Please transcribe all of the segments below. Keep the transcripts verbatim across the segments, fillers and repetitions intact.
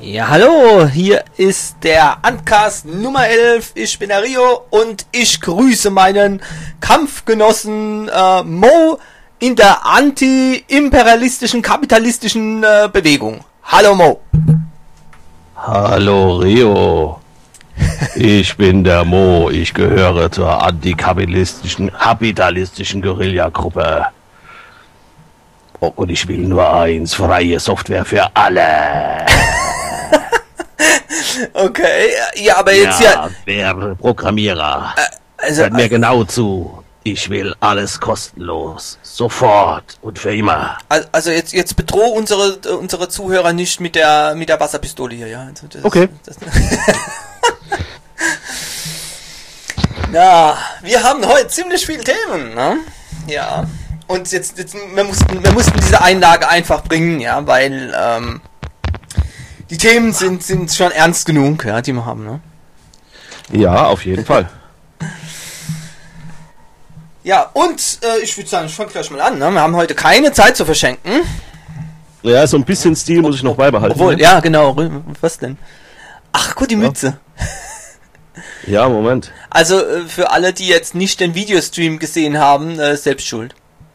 Ja, hallo, hier ist der Uncast Nummer elf, ich bin der Rio und ich grüße meinen Kampfgenossen äh, Mo in der anti-imperialistischen, kapitalistischen äh, Bewegung. Hallo Mo. Hallo Rio, ich bin der Mo, ich gehöre zur antikapitalistischen, kapitalistischen Guerillagruppe. Und ich will nur eins, freie Software für alle. Okay, ja, aber jetzt ja... Ja, wer Programmierer, äh, also, hört mir genau zu. Ich will alles kostenlos, sofort und für immer. Also jetzt, jetzt bedroh unsere, unsere Zuhörer nicht mit der, mit der Wasserpistole hier, ja. Also das, okay. Das, Na, wir haben heute ziemlich viele Themen, ne? Ja. Und jetzt, jetzt wir mussten, wir mussten diese Einlage einfach bringen, ja, weil ähm, die Themen sind, sind schon ernst genug, ja, die wir haben, ne? Ja, auf jeden Fall. Ja, und äh, ich würde sagen, ich fange gleich mal an, ne? Wir haben heute keine Zeit zu verschenken. Ja, so ein bisschen Stil muss ich noch beibehalten. Obwohl, ne? ja, genau. Was denn? Ach, gut, die ja. Mütze. Ja, Moment. Also äh, für alle, die jetzt nicht den Videostream gesehen haben, äh, selbst schuld.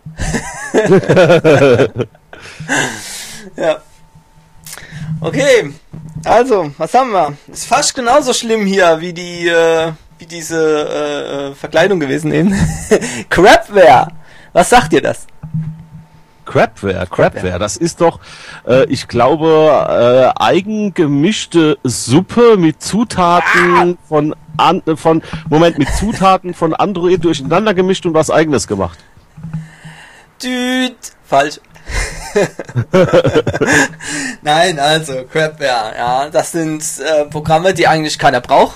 Ja. Okay, also, was haben wir? Ist fast genauso schlimm hier wie die, äh, wie diese äh, Verkleidung gewesen eben. Crapware. Was sagt ihr das? Crapware, Crapware, das ist doch, äh, ich glaube, äh, eigengemischte Suppe mit Zutaten ah. von, an, von, Moment, mit Zutaten von Android durcheinander gemischt und was Eigenes gemacht. Düt, falsch. Nein, also Crapware, ja, das sind äh, Programme, die eigentlich keiner braucht,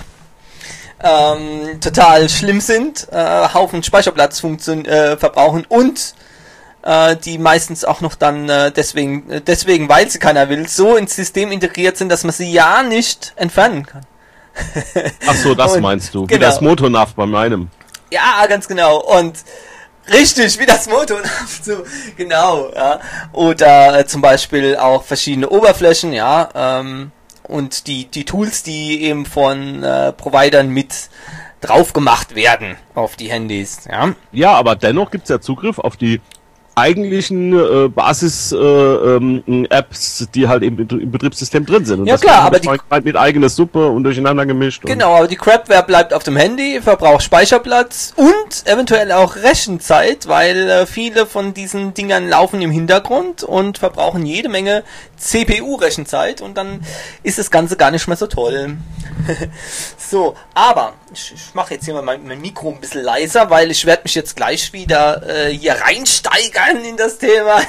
ähm, total schlimm sind, äh, Haufen Speicherplatz funktion- äh, verbrauchen und äh, die meistens auch noch dann äh, deswegen, äh, deswegen, weil sie keiner will, so ins System integriert sind, dass man sie ja nicht entfernen kann. Ach so, das und, meinst du, wie genau. das Motornav bei meinem. Ja, ganz genau. Und richtig, wie das Motor, so, genau, ja. Oder äh, zum Beispiel auch verschiedene Oberflächen, ja, ähm, und die, die Tools, die eben von äh, Providern mit drauf gemacht werden auf die Handys, ja. Ja, aber dennoch gibt's ja Zugriff auf die eigentlichen äh, Basis-Apps, äh, ähm, die halt im, im Betriebssystem drin sind. Und ja das klar, aber die halt mit eigener Suppe und durcheinander gemischt. Genau, aber die Crapware bleibt auf dem Handy, verbraucht Speicherplatz und eventuell auch Rechenzeit, weil äh, viele von diesen Dingern laufen im Hintergrund und verbrauchen jede Menge C P U-Rechenzeit und dann ist das Ganze gar nicht mehr so toll. So, aber ich, ich mache jetzt hier mal mein, mein Mikro ein bisschen leiser, weil ich werde mich jetzt gleich wieder äh, hier reinsteigern in das Thema.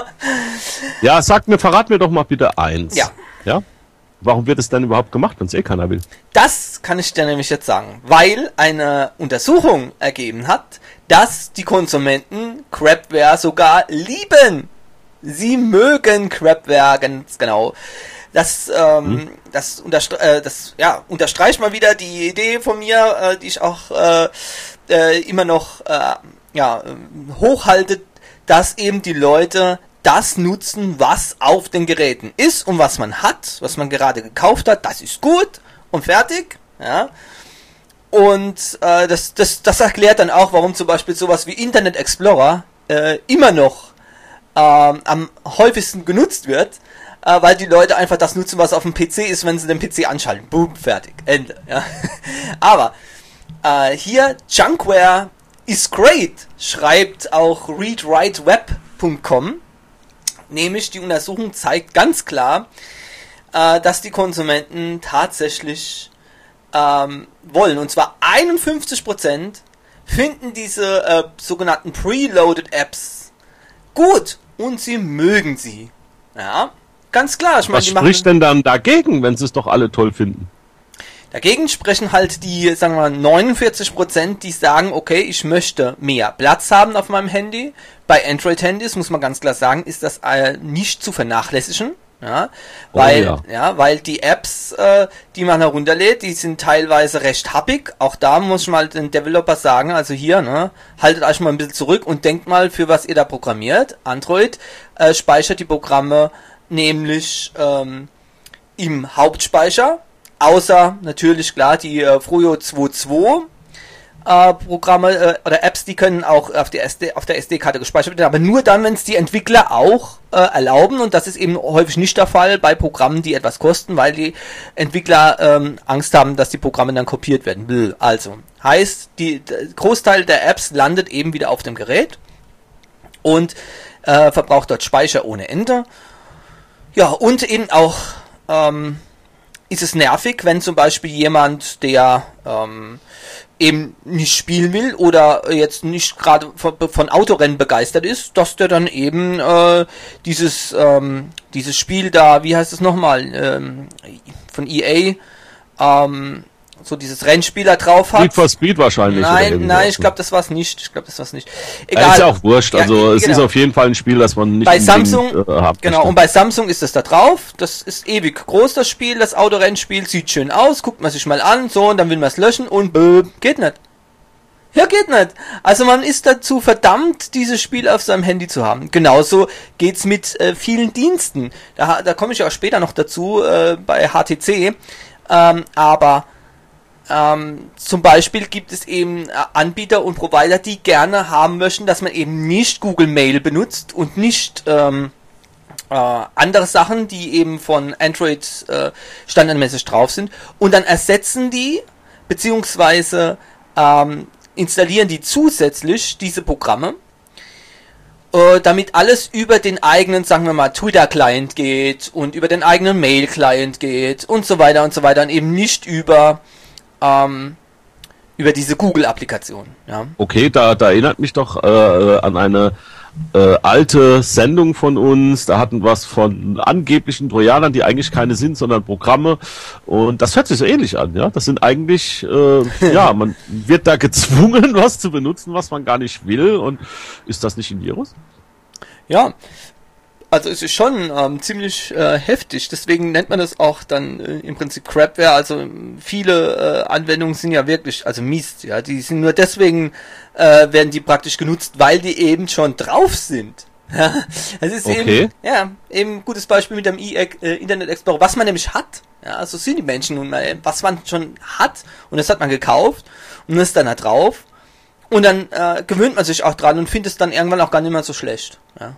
Ja, sag mir, verrat mir doch mal bitte eins. Ja. Ja? Warum wird es denn überhaupt gemacht, wenn es eh keiner will? Das kann ich dir nämlich jetzt sagen, weil eine Untersuchung ergeben hat, dass die Konsumenten Crapware sogar lieben. Sie mögen Crapware ganz genau. Das, ähm, hm. das, unterstre- äh, das ja, unterstreicht mal wieder die Idee von mir, äh, die ich auch äh, äh, immer noch äh, ja, hochhalte, dass eben die Leute das nutzen, was auf den Geräten ist und was man hat, was man gerade gekauft hat, das ist gut und fertig. Ja. Und äh, das, das, das erklärt dann auch, warum zum Beispiel sowas wie Internet Explorer äh, immer noch ähm, am häufigsten genutzt wird, äh, weil die Leute einfach das nutzen, was auf dem P C ist, wenn sie den P C anschalten. Boom, fertig, Ende. Ja. Aber äh, hier Junkware is great, schreibt auch read write web punkt com. Nämlich die Untersuchung zeigt ganz klar, äh, dass die Konsumenten tatsächlich ähm, wollen. Und zwar einundfünfzig Prozent finden diese äh, sogenannten preloaded Apps gut und sie mögen sie. Ja, ganz klar. Ich meine, Was die spricht machen, denn dann dagegen, wenn sie es doch alle toll finden? Dagegen sprechen halt die, sagen wir mal, neunundvierzig Prozent, die sagen, okay, ich möchte mehr Platz haben auf meinem Handy. Bei Android-Handys, muss man ganz klar sagen, ist das äh, nicht zu vernachlässigen. Ja, weil, oh, ja. ja, weil die Apps, äh, die man herunterlädt, die sind teilweise recht happig. Auch da muss ich mal den Developer sagen, also hier, ne, haltet euch mal ein bisschen zurück und denkt mal, für was ihr da programmiert. Android äh, speichert die Programme nämlich ähm, im Hauptspeicher, außer natürlich klar die äh, Froyo zwei Punkt zwei äh, Programme äh, oder Apps, die können auch auf, die S D, auf der S D-Karte gespeichert werden, aber nur dann, wenn es die Entwickler auch äh, erlauben, und das ist eben häufig nicht der Fall bei Programmen, die etwas kosten, weil die Entwickler ähm, Angst haben, dass die Programme dann kopiert werden. Also, heißt, die, der Großteil der Apps landet eben wieder auf dem Gerät und äh, verbraucht dort Speicher ohne Ende. Ja, und eben auch ähm, ist es nervig, wenn zum Beispiel jemand, der ähm, eben nicht spielen will oder jetzt nicht gerade von, von Autorennen begeistert ist, dass der dann eben äh, dieses ähm, dieses Spiel da, wie heißt es nochmal, ähm, von E A, ähm, so dieses Rennspiel da drauf hat. Speed for Speed wahrscheinlich. Nein, nein, ich glaube, das war's nicht. Ich glaube, das war's nicht. Egal. Ja, ist ja auch wurscht. Also ja, es genau. ist auf jeden Fall ein Spiel, das man nicht bei Samsung äh, hat. Genau. Möchte. Und bei Samsung ist das da drauf. Das ist ewig groß, das Spiel. Das Autorennspiel sieht schön aus. Guckt man sich mal an, so, und dann will man es löschen und bäh, geht nicht. Ja, geht nicht. Also man ist dazu verdammt, dieses Spiel auf seinem Handy zu haben. Genauso geht's mit äh, vielen Diensten. Da, da komme ich auch später noch dazu äh, bei H T C. Ähm, aber Ähm, zum Beispiel gibt es eben äh, Anbieter und Provider, die gerne haben möchten, dass man eben nicht Google Mail benutzt und nicht ähm, äh, andere Sachen, die eben von Android äh, standardmäßig drauf sind, und dann ersetzen die beziehungsweise ähm, installieren die zusätzlich diese Programme, äh, damit alles über den eigenen, sagen wir mal, Twitter-Client geht und über den eigenen Mail-Client geht und so weiter und so weiter, und eben nicht über Ähm, über diese Google-Applikation. Ja. Okay, da, da erinnert mich doch äh, an eine äh, alte Sendung von uns. Da hatten wir was von angeblichen Trojanern, die eigentlich keine sind, sondern Programme. Und das hört sich so ähnlich an. Ja, das sind eigentlich, äh, ja, man wird da gezwungen, was zu benutzen, was man gar nicht will. Und ist das nicht ein Virus? Ja. Also es ist schon ähm, ziemlich äh, heftig, deswegen nennt man das auch dann äh, im Prinzip Crapware. Also viele äh, Anwendungen sind ja wirklich, also Mist, ja, die sind nur deswegen, äh, werden die praktisch genutzt, weil die eben schon drauf sind. Ja, es ist okay. eben, ja, eben ein gutes Beispiel mit dem I- äh, Internet Explorer, was man nämlich hat. Ja, also sind die Menschen nun mal, was man schon hat, und das hat man gekauft und ist dann da drauf, und dann äh, gewöhnt man sich auch dran und findet es dann irgendwann auch gar nicht mehr so schlecht. Ja.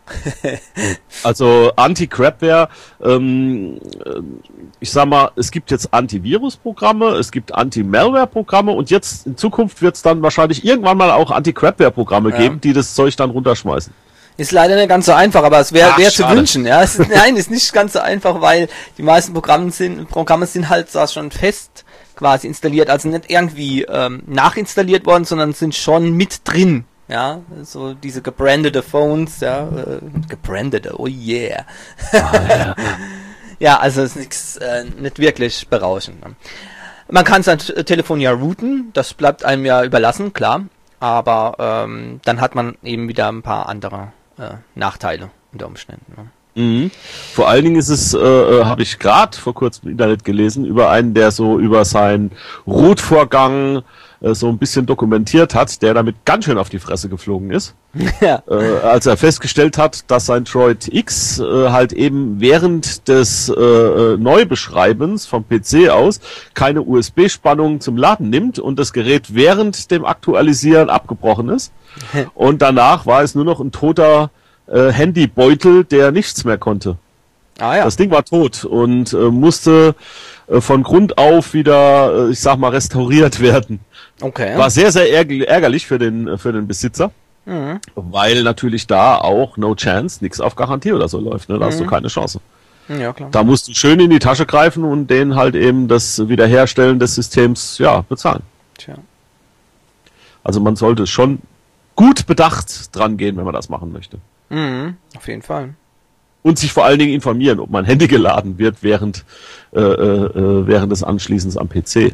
Also Anti-Crapware, ähm, ich sag mal, es gibt jetzt Antivirus-Programme, es gibt Anti-Malware-Programme, und jetzt in Zukunft wird es dann wahrscheinlich irgendwann mal auch Anti-Crapware-Programme ja. geben, die das Zeug dann runterschmeißen. Ist leider nicht ganz so einfach, aber es wäre wär zu wünschen. Ja, es ist, nein, ist nicht ganz so einfach, weil die meisten Programme sind, Programme sind halt so schon fest quasi installiert, also nicht irgendwie ähm, nachinstalliert worden, sondern sind schon mit drin. Ja, so diese gebrandete Phones, ja, äh, gebrandete, oh yeah. Ah, ja. Ja, also ist nichts, äh, nicht wirklich berauschend. Ne? Man kann sein Telefon ja routen, das bleibt einem ja überlassen, klar, aber ähm, dann hat man eben wieder ein paar andere äh, Nachteile unter Umständen. Ne? Mhm. Vor allen Dingen ist es, äh, äh, habe ich gerade vor kurzem im Internet gelesen, über einen, der so über seinen Root-Vorgang äh, so ein bisschen dokumentiert hat, der damit ganz schön auf die Fresse geflogen ist. Ja. Äh, als er festgestellt hat, dass sein Droid X äh, halt eben während des äh, Neubeschreibens vom P C aus keine U S B-Spannung zum Laden nimmt und das Gerät während dem Aktualisieren abgebrochen ist. Und danach war es nur noch ein toter Äh, Handybeutel, der nichts mehr konnte. Ah, ja. Das Ding war tot und äh, musste äh, von Grund auf wieder, äh, ich sag mal, restauriert werden. Okay. War sehr, sehr ärg- ärgerlich für den für den Besitzer, mhm. weil natürlich da auch no chance, nichts auf Garantie oder so läuft. Ne? Da mhm. hast du keine Chance. Ja, klar. Da musst du schön in die Tasche greifen und denen halt eben das Wiederherstellen des Systems ja bezahlen. Tja. Also man sollte schon gut bedacht dran gehen, wenn man das machen möchte. Mhm, auf jeden Fall. Und sich vor allen Dingen informieren, ob mein Handy geladen wird während äh, äh, während des Anschließens am P C.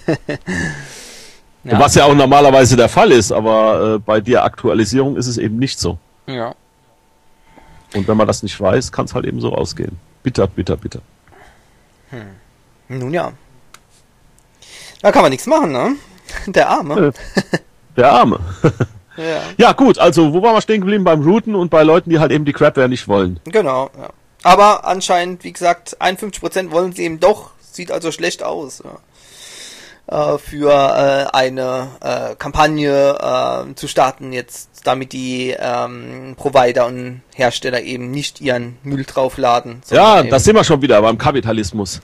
Ja. Was ja auch normalerweise der Fall ist, aber äh, bei der Aktualisierung ist es eben nicht so. Ja. Und wenn man das nicht weiß, kann es halt eben so ausgehen. Bitter, bitter, bitter. Hm. Nun ja. Da kann man nichts machen, ne? Der Arme. Der Arme. Ja. Ja, gut, also wo waren wir stehen geblieben? Beim Routen und bei Leuten, die halt eben die Crapware nicht wollen. Genau, ja. Aber anscheinend, wie gesagt, einundfünfzig Prozent wollen sie eben doch. Sieht also schlecht aus. Ja. Äh, für äh, eine äh, Kampagne äh, zu starten jetzt, damit die ähm, Provider und Hersteller eben nicht ihren Müll draufladen. Ja, da sind wir schon wieder beim Kapitalismus.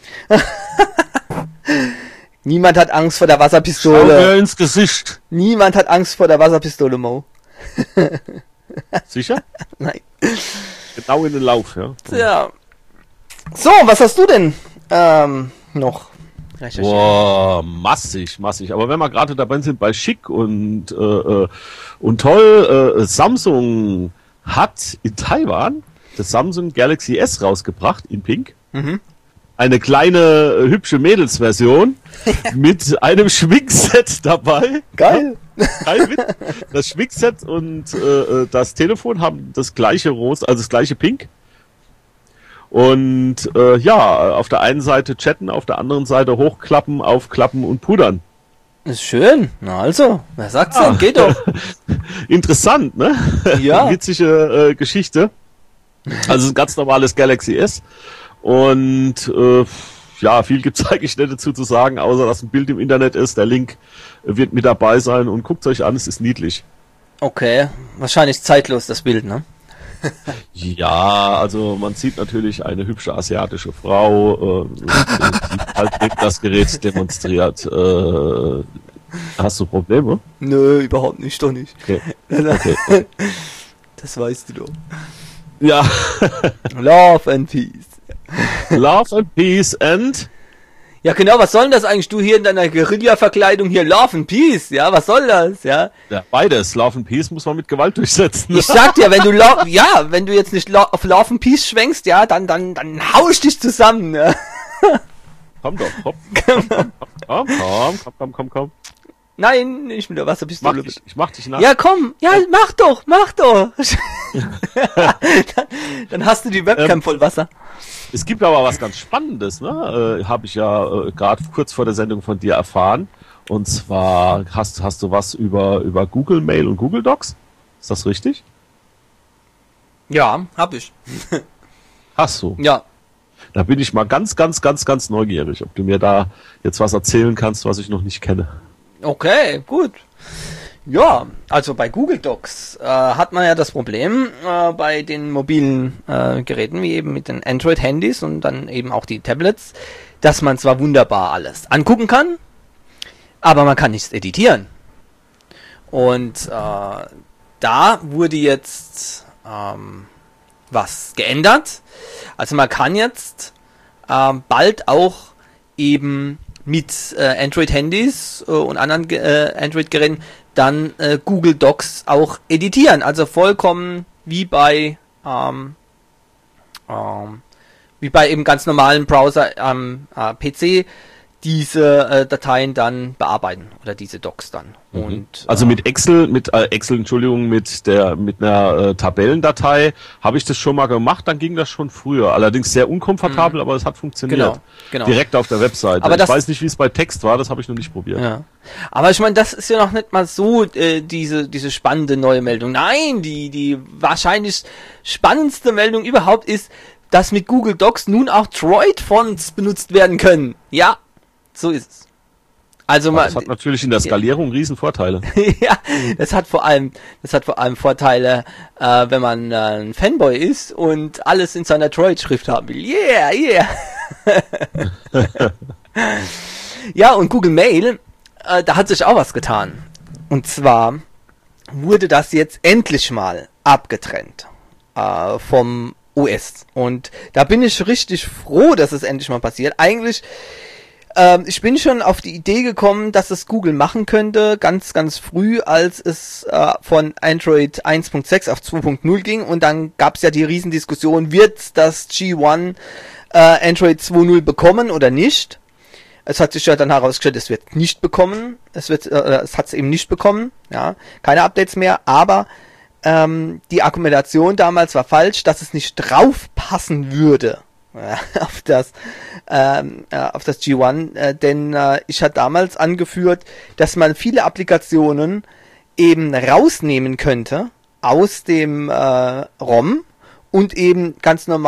Niemand hat Angst vor der Schau Wasserpistole. mir ins Gesicht. Niemand hat Angst vor der Wasserpistole, Mo. Sicher? Nein. Genau in den Lauf, ja. Ja. So, was hast du denn ähm, noch recherchiert? Boah, massig, massig. Aber wenn wir gerade dabei sind bei Schick und, äh, äh, und toll, äh, Samsung hat in Taiwan das Samsung Galaxy S rausgebracht in Pink. Mhm. Eine kleine, äh, hübsche Mädelsversion mit einem Schminkset dabei. Geil. Geil mit. Das Schminkset und äh, das Telefon haben das gleiche Rosa, also das gleiche Pink. Und äh, ja, auf der einen Seite chatten, auf der anderen Seite hochklappen, aufklappen und pudern. Ist schön. Na also, wer sagt's Ah. denn? Geht doch. Interessant, ne? Ja. Witzige äh, Geschichte. Also ein ganz normales Galaxy S. Und äh, ja, viel gibt's eigentlich nicht dazu zu sagen, außer dass ein Bild im Internet ist. Der Link wird mit dabei sein und guckt's euch an, es ist niedlich. Okay, wahrscheinlich zeitlos das Bild, ne? Ja, also man sieht natürlich eine hübsche asiatische Frau, äh, die halt eben das Gerät demonstriert. Äh, hast du Probleme? Nö, überhaupt nicht, doch nicht. Okay. Okay. Das weißt du doch. Ja. Love and Peace. Love and Peace and... Ja genau, was soll denn das eigentlich? Du hier in deiner Guerilla-Verkleidung hier, Love and Peace, ja, was soll das, ja? Ja, beides. Love and Peace muss man mit Gewalt durchsetzen. Ich sag dir, wenn du Lo- ja, wenn du jetzt nicht lo- auf Love and Peace schwenkst, ja, dann, dann, dann hau ich dich zusammen, ja. Komm doch, hopp. Komm, komm, komm, komm, komm, komm, komm, komm. Nein, nicht mit der Mach Wasserpistole. dich, ich mach dich nach. Ja, komm, ja, mach doch, mach doch. dann, dann hast du die Webcam Ähm, voll Wasser. Es gibt aber was ganz Spannendes, ne? Äh, Habe ich ja äh, gerade kurz vor der Sendung von dir erfahren. Und zwar hast, hast du was über, über Google Mail und Google Docs? Ist das richtig? Ja, hab ich. Hast du. Ja. Da bin ich mal ganz, ganz, ganz, ganz neugierig, ob du mir da jetzt was erzählen kannst, was ich noch nicht kenne. Okay, gut. Ja, also bei Google Docs äh, hat man ja das Problem äh, bei den mobilen äh, Geräten, wie eben mit den Android-Handys und dann eben auch die Tablets, dass man zwar wunderbar alles angucken kann, aber man kann nichts editieren. Und äh, da wurde jetzt ähm, was geändert. Also man kann jetzt ähm, bald auch eben mit äh, Android-Handys äh, und anderen äh, Android-Geräten dann äh, Google Docs auch editieren. Also vollkommen wie bei ähm, ähm, wie bei eben ganz normalen Browser am äh, P C diese äh, Dateien dann bearbeiten oder diese Docs dann. Mhm. Und Also äh, mit Excel, mit äh, Excel, Entschuldigung, mit der mit einer äh, Tabellendatei habe ich das schon mal gemacht, dann ging das schon früher. Allerdings sehr unkomfortabel, aber es hat funktioniert. Genau, genau. Direkt auf der Webseite. Aber ich das- weiß nicht, wie es bei Text war, das habe ich noch nicht probiert. Ja. Aber ich meine, das ist ja noch nicht mal so äh, diese diese spannende neue Meldung. Nein, die die wahrscheinlich spannendste Meldung überhaupt ist, dass mit Google Docs nun auch Droid-Fonts benutzt werden können. Ja, so ist es. Also Aber mal, das hat natürlich in der Skalierung riesen Vorteile. ja, das hat vor allem, das hat vor allem Vorteile, äh, wenn man äh, ein Fanboy ist und alles in seiner Droid-Schrift haben will. Yeah, yeah. Ja, und Google Mail, äh, da hat sich auch was getan. Und zwar wurde das jetzt endlich mal abgetrennt äh, vom O S. Und da bin ich richtig froh, dass es endlich mal passiert. Eigentlich Ähm, ich bin schon auf die Idee gekommen, dass es Google machen könnte, ganz, ganz früh, als es äh, von Android eins Punkt sechs auf zwei Punkt null ging. Und dann gab es ja die Riesendiskussion, wird das G eins äh, Android zwei Punkt null bekommen oder nicht? Es hat sich ja dann herausgestellt, es wird nicht bekommen. Es wird, äh, es hat es eben nicht bekommen. Ja, keine Updates mehr. Aber ähm, die Argumentation damals war falsch, dass es nicht drauf passen würde. auf das ähm, äh, auf das G eins, äh, denn äh, ich hatte damals angeführt, dass man viele Applikationen eben rausnehmen könnte aus dem äh, ROM und eben ganz normal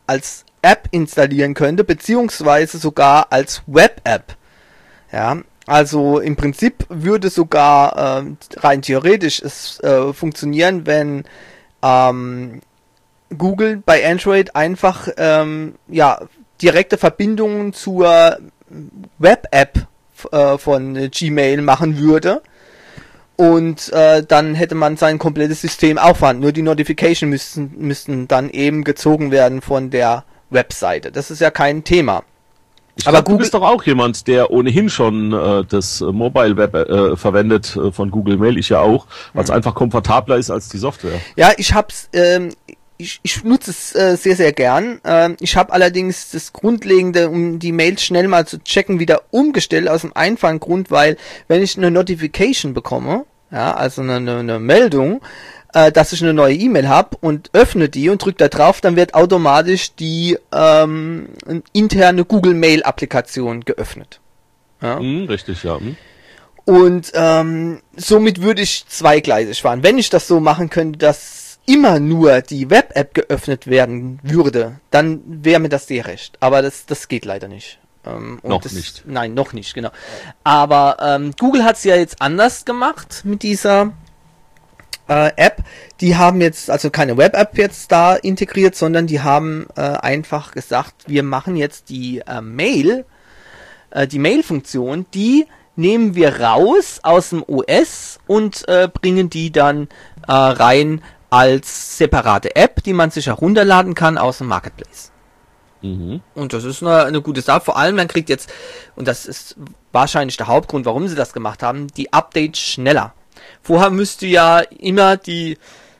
als App installieren könnte, beziehungsweise sogar als Web-App. Ja, also im Prinzip würde sogar äh, rein theoretisch es äh, funktionieren, wenn ähm, Google bei Android einfach ähm, ja direkte Verbindungen zur Web-App äh, von Gmail machen würde. Und äh, dann hätte man sein komplettes System aufwand. Nur die Notification müssten, müssten dann eben gezogen werden von der Webseite. Das ist ja kein Thema. Ich aber glaub, Google, du bist doch auch jemand, der ohnehin schon äh, das Mobile Web äh, verwendet äh, von Google Mail. Ich ja auch, weil es mhm. einfach komfortabler ist als die Software. Ja, ich hab's, ähm, ich, ich nutze es äh, sehr, sehr gern. Ähm, ich habe allerdings das Grundlegende, um die Mails schnell mal zu checken, wieder umgestellt aus dem einfachen Grund, weil wenn ich eine Notification bekomme, ja, also eine, eine, eine Meldung, äh, dass ich eine neue E-Mail habe und öffne die und drücke da drauf, dann wird automatisch die ähm, interne Google Mail Applikation geöffnet. Ja. Mhm, richtig, ja. Mhm. Und ähm, somit würde ich zweigleisig fahren. Wenn ich das so machen könnte, dass immer nur die Web-App geöffnet werden würde, dann wäre mir das sehr recht. Aber das, das geht leider nicht. Ähm, und noch das, nicht. Nein, noch nicht, genau. Aber ähm, Google hat es ja jetzt anders gemacht mit dieser äh, App. Die haben jetzt also keine Web-App jetzt da integriert, sondern die haben äh, einfach gesagt, wir machen jetzt die äh, Mail, äh, die Mail-Funktion, die nehmen wir raus aus dem O S und äh, bringen die dann äh, rein als separate App, die man sich herunterladen kann aus dem Marketplace. Mhm. Und das ist eine, eine gute Sache. Vor allem, man kriegt jetzt, und das ist wahrscheinlich der Hauptgrund, warum sie das gemacht haben, die Updates schneller. Vorher müsste ja immer die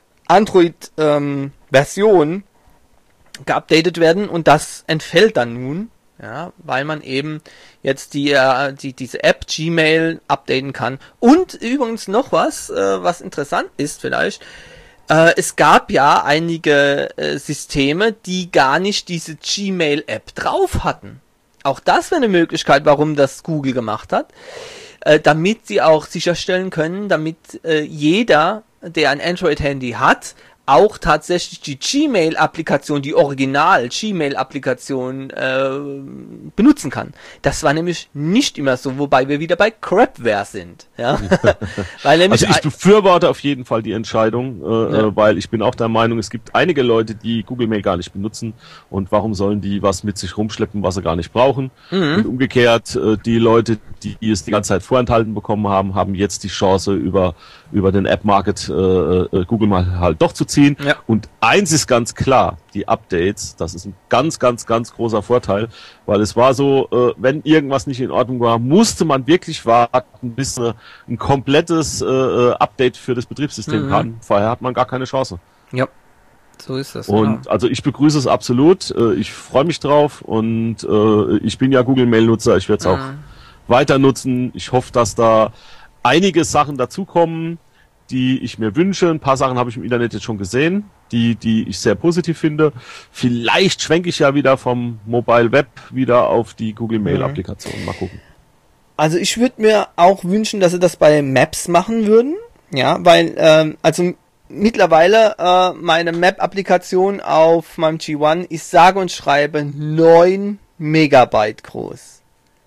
Android-Version ähm, geupdatet werden und das entfällt dann nun, ja, weil man eben jetzt die, äh, die diese App Gmail updaten kann. Und übrigens noch was, äh, was interessant ist vielleicht, Äh, es gab ja einige äh, Systeme, die gar nicht diese Gmail-App drauf hatten. Auch das wäre eine Möglichkeit, warum das Google gemacht hat, äh, damit sie auch sicherstellen können, damit äh, jeder, der ein Android-Handy hat, auch tatsächlich die Gmail-Applikation, die Original-Gmail-Applikation äh, benutzen kann. Das war nämlich nicht immer so, wobei wir wieder bei Crapware sind. Ja? Weil nämlich also ich befürworte auf jeden Fall die Entscheidung, äh, ja. weil ich bin auch der Meinung, es gibt einige Leute, die Google Mail gar nicht benutzen und warum sollen die was mit sich rumschleppen, was sie gar nicht brauchen. Mhm. Und umgekehrt, äh, die Leute, die es die ganze Zeit vorenthalten bekommen haben, haben jetzt die Chance, über über den App-Market äh, Google mal halt doch zu ziehen. Ja. Und eins ist ganz klar, die Updates, das ist ein ganz, ganz, ganz großer Vorteil, weil es war so, äh, wenn irgendwas nicht in Ordnung war, musste man wirklich warten, bis äh, ein komplettes äh, Update für das Betriebssystem mhm. kam. Vorher hat man gar keine Chance. Ja, so ist das. Und genau. Also ich begrüße es absolut, äh, ich freue mich drauf und äh, ich bin ja Google Mail-Nutzer, ich werde es mhm. auch weiter nutzen. Ich hoffe, dass da einige Sachen dazukommen, die ich mir wünsche. Ein paar Sachen habe ich im Internet jetzt schon gesehen, die die ich sehr positiv finde. Vielleicht schwenke ich ja wieder vom Mobile Web wieder auf die Google Mail Applikation. Mal gucken. Also ich würde mir auch wünschen, dass sie das bei Maps machen würden. Ja, weil, ähm, also mittlerweile äh, meine Map-Applikation auf meinem G eins ist sage und schreibe neun Megabyte groß.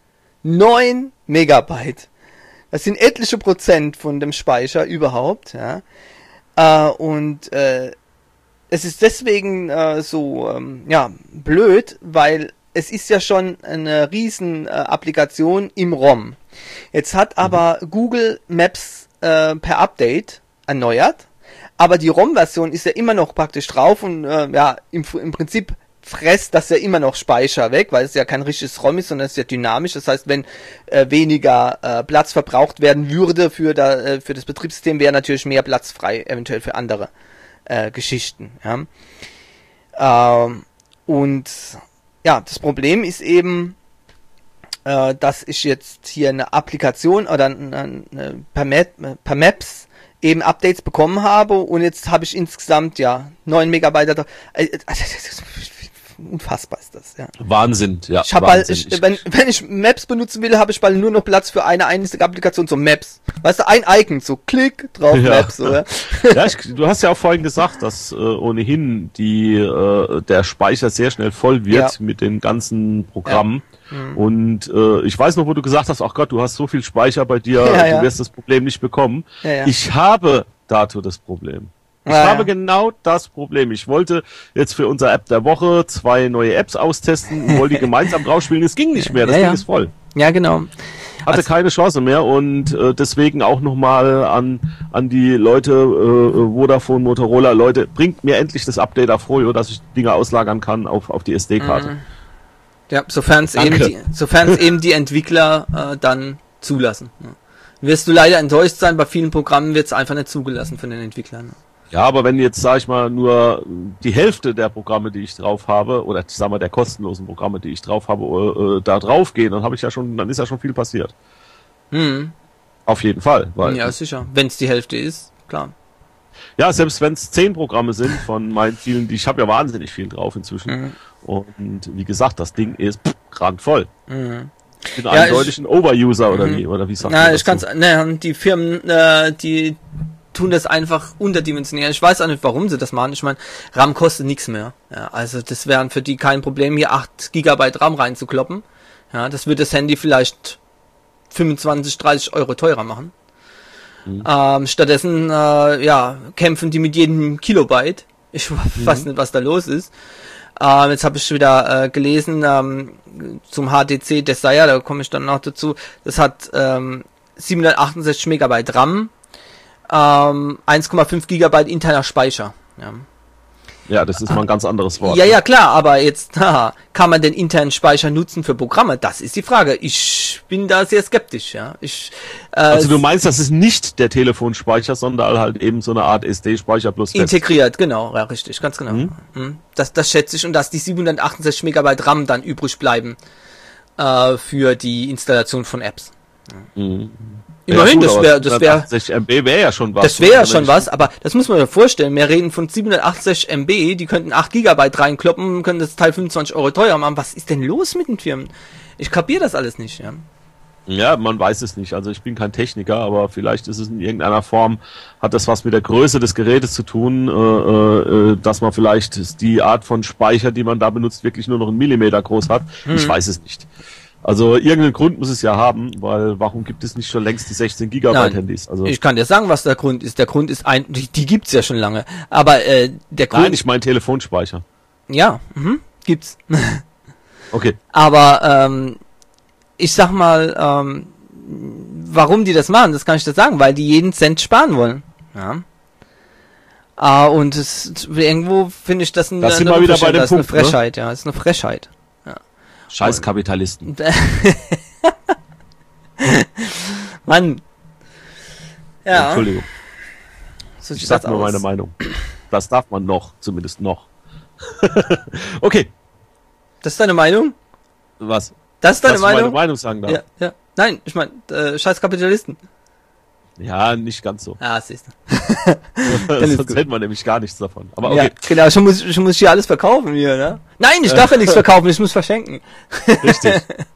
neun Megabyte. Das sind etliche Prozent von dem Speicher überhaupt, ja. Äh, und äh, es ist deswegen äh, so ähm, ja blöd, weil es ist ja schon eine riesen äh, Applikation im ROM. Jetzt hat aber mhm. Google Maps äh, per Update erneuert, aber die ROM-Version ist ja immer noch praktisch drauf und äh, ja im, im Prinzip fresst das ja immer noch Speicher weg, weil es ja kein richtiges ROM ist, sondern es ist ja dynamisch. Das heißt, wenn äh, weniger äh, Platz verbraucht werden würde für, da, äh, für das Betriebssystem, wäre natürlich mehr Platz frei, eventuell für andere äh, Geschichten. Ja? Ähm, und ja, das Problem ist eben, äh, dass ich jetzt hier eine Applikation oder eine, eine, per, Map, per Maps eben Updates bekommen habe und jetzt habe ich insgesamt ja neun Megabyte. Äh, unfassbar ist das, ja. Wahnsinn, ja. Ich habe bald, ich, wenn, wenn ich Maps benutzen will, habe ich bald nur noch Platz für eine einzige Applikation, so Maps. Weißt du, ein Icon, so klick drauf, ja. Maps, oder? Ja, ich, du hast ja auch vorhin gesagt, dass äh, ohnehin die äh, der Speicher sehr schnell voll wird ja. mit den ganzen Programmen. Ja. Mhm. Und äh, ich weiß noch, wo du gesagt hast, ach Gott, du hast so viel Speicher bei dir, ja, du ja. wirst das Problem nicht bekommen. Ja, ja. Ich habe dazu das Problem. Ich ja, habe ja. genau das Problem. Ich wollte jetzt für unser App der Woche zwei neue Apps austesten und wollte die gemeinsam draufspielen. Es ging nicht mehr, das ja, Ding ja. ist voll. Ja, genau. Hatte also, keine Chance mehr und äh, deswegen auch nochmal an an die Leute, äh, Vodafone, Motorola, Leute, bringt mir endlich das Update auf Folio, dass ich Dinge auslagern kann auf auf die S D-Karte. Mhm. Ja, sofern es eben die, sofern es eben die Entwickler äh, dann zulassen. Ja. Wirst du leider enttäuscht sein, bei vielen Programmen wird es einfach nicht zugelassen von den Entwicklern. Ja, aber wenn jetzt, sag ich mal, nur die Hälfte der Programme, die ich drauf habe, oder ich sag mal der kostenlosen Programme, die ich drauf habe, äh, da drauf gehen, dann habe ich ja schon, dann ist ja schon viel passiert. Mhm. Auf jeden Fall. Weil ja, sicher. Wenn es die Hälfte ist, klar. Ja, selbst wenn es zehn Programme sind von meinen vielen, die ich habe ja wahnsinnig viel drauf inzwischen. Mhm. Und wie gesagt, das Ding ist pff, randvoll. Mhm. Ich bin ja, eindeutig ein Overuser oder wie, oder wie sagt man das? Na, ich kann's, ne, die Firmen, äh, die tun das einfach unterdimensionieren. Ich weiß auch nicht, warum sie das machen. Ich meine, RAM kostet nichts mehr. Ja, also das wären für die kein Problem, hier acht Gigabyte RAM reinzukloppen. Ja, das würde das Handy vielleicht fünfundzwanzig, dreißig Euro teurer machen. Mhm. Ähm, stattdessen, äh, ja, kämpfen die mit jedem Kilobyte. Ich mhm. weiß nicht, was da los ist. Ähm, jetzt habe ich wieder äh, gelesen ähm, zum H T C Desire, da komme ich dann noch dazu. Das hat ähm, siebenhundertachtundsechzig Megabyte RAM, ähm, eins Komma fünf Gigabyte interner Speicher. Ja. Ja, das ist mal ein ganz anderes Wort. Ja, ja, klar, aber jetzt, haha, kann man den internen Speicher nutzen für Programme? Das ist die Frage. Ich bin da sehr skeptisch, ja. Ich, äh, also du meinst, das ist nicht der Telefonspeicher, sondern halt eben so eine Art S D-Speicher plus fest. Integriert, genau, ja, richtig, ganz genau. Mhm. Das, das schätze ich, und dass die siebenhundertachtundsechzig Megabyte RAM dann übrig bleiben äh, für die Installation von Apps. Mhm. Immerhin, ja, das wäre, das wäre, sechzig Megabyte wäre ja schon was. Das wäre ja schon was, aber das muss man sich vorstellen. Wir reden von siebenhundertachtundsechzig Megabyte, die könnten acht Gigabyte reinkloppen, können das Teil fünfundzwanzig Euro teuer machen. Was ist denn los mit den Firmen? Ich kapiere das alles nicht, ja. Ja, man weiß es nicht. Also ich bin kein Techniker, aber vielleicht ist es in irgendeiner Form, hat das was mit der Größe des Gerätes zu tun, äh, äh, dass man vielleicht die Art von Speicher, die man da benutzt, wirklich nur noch einen Millimeter groß hat. Mhm. Ich weiß es nicht. Also irgendeinen Grund muss es ja haben, weil warum gibt es nicht schon längst die sechzehn Gigabyte Handys? Also ich kann dir sagen, was der Grund ist. Der Grund ist ein, die, die gibt's ja schon lange. Aber äh, der Grund. Nein, ich meine Telefonspeicher. Ja, mhm, gibt's. Okay. Aber ähm, ich sag mal, ähm, warum die das machen, das kann ich dir sagen, weil die jeden Cent sparen wollen. Ja. Ah, und es, irgendwo finde ich das, ein, das sind wir wieder bei dem das Punkt, ist eine Frechheit, ne? Ja, das ist eine Frechheit. Scheiß Kapitalisten. Mann. Ja. Entschuldigung. So ich sag nur meine Meinung. Das darf man noch, zumindest noch. Okay. Das ist deine Meinung? Was? Das ist deine Dass Meinung? Ich meine Meinung sagen darf. Ja, ja. Nein, ich meine, äh, scheiß Kapitalisten. Ja, nicht ganz so. Ah, siehst du. Sonst hätten wir nämlich gar nichts davon. Aber okay. Ja, genau, schon muss, schon muss ich hier alles verkaufen hier, ne? Nein, ich darf ja nichts verkaufen, ich muss verschenken. Richtig.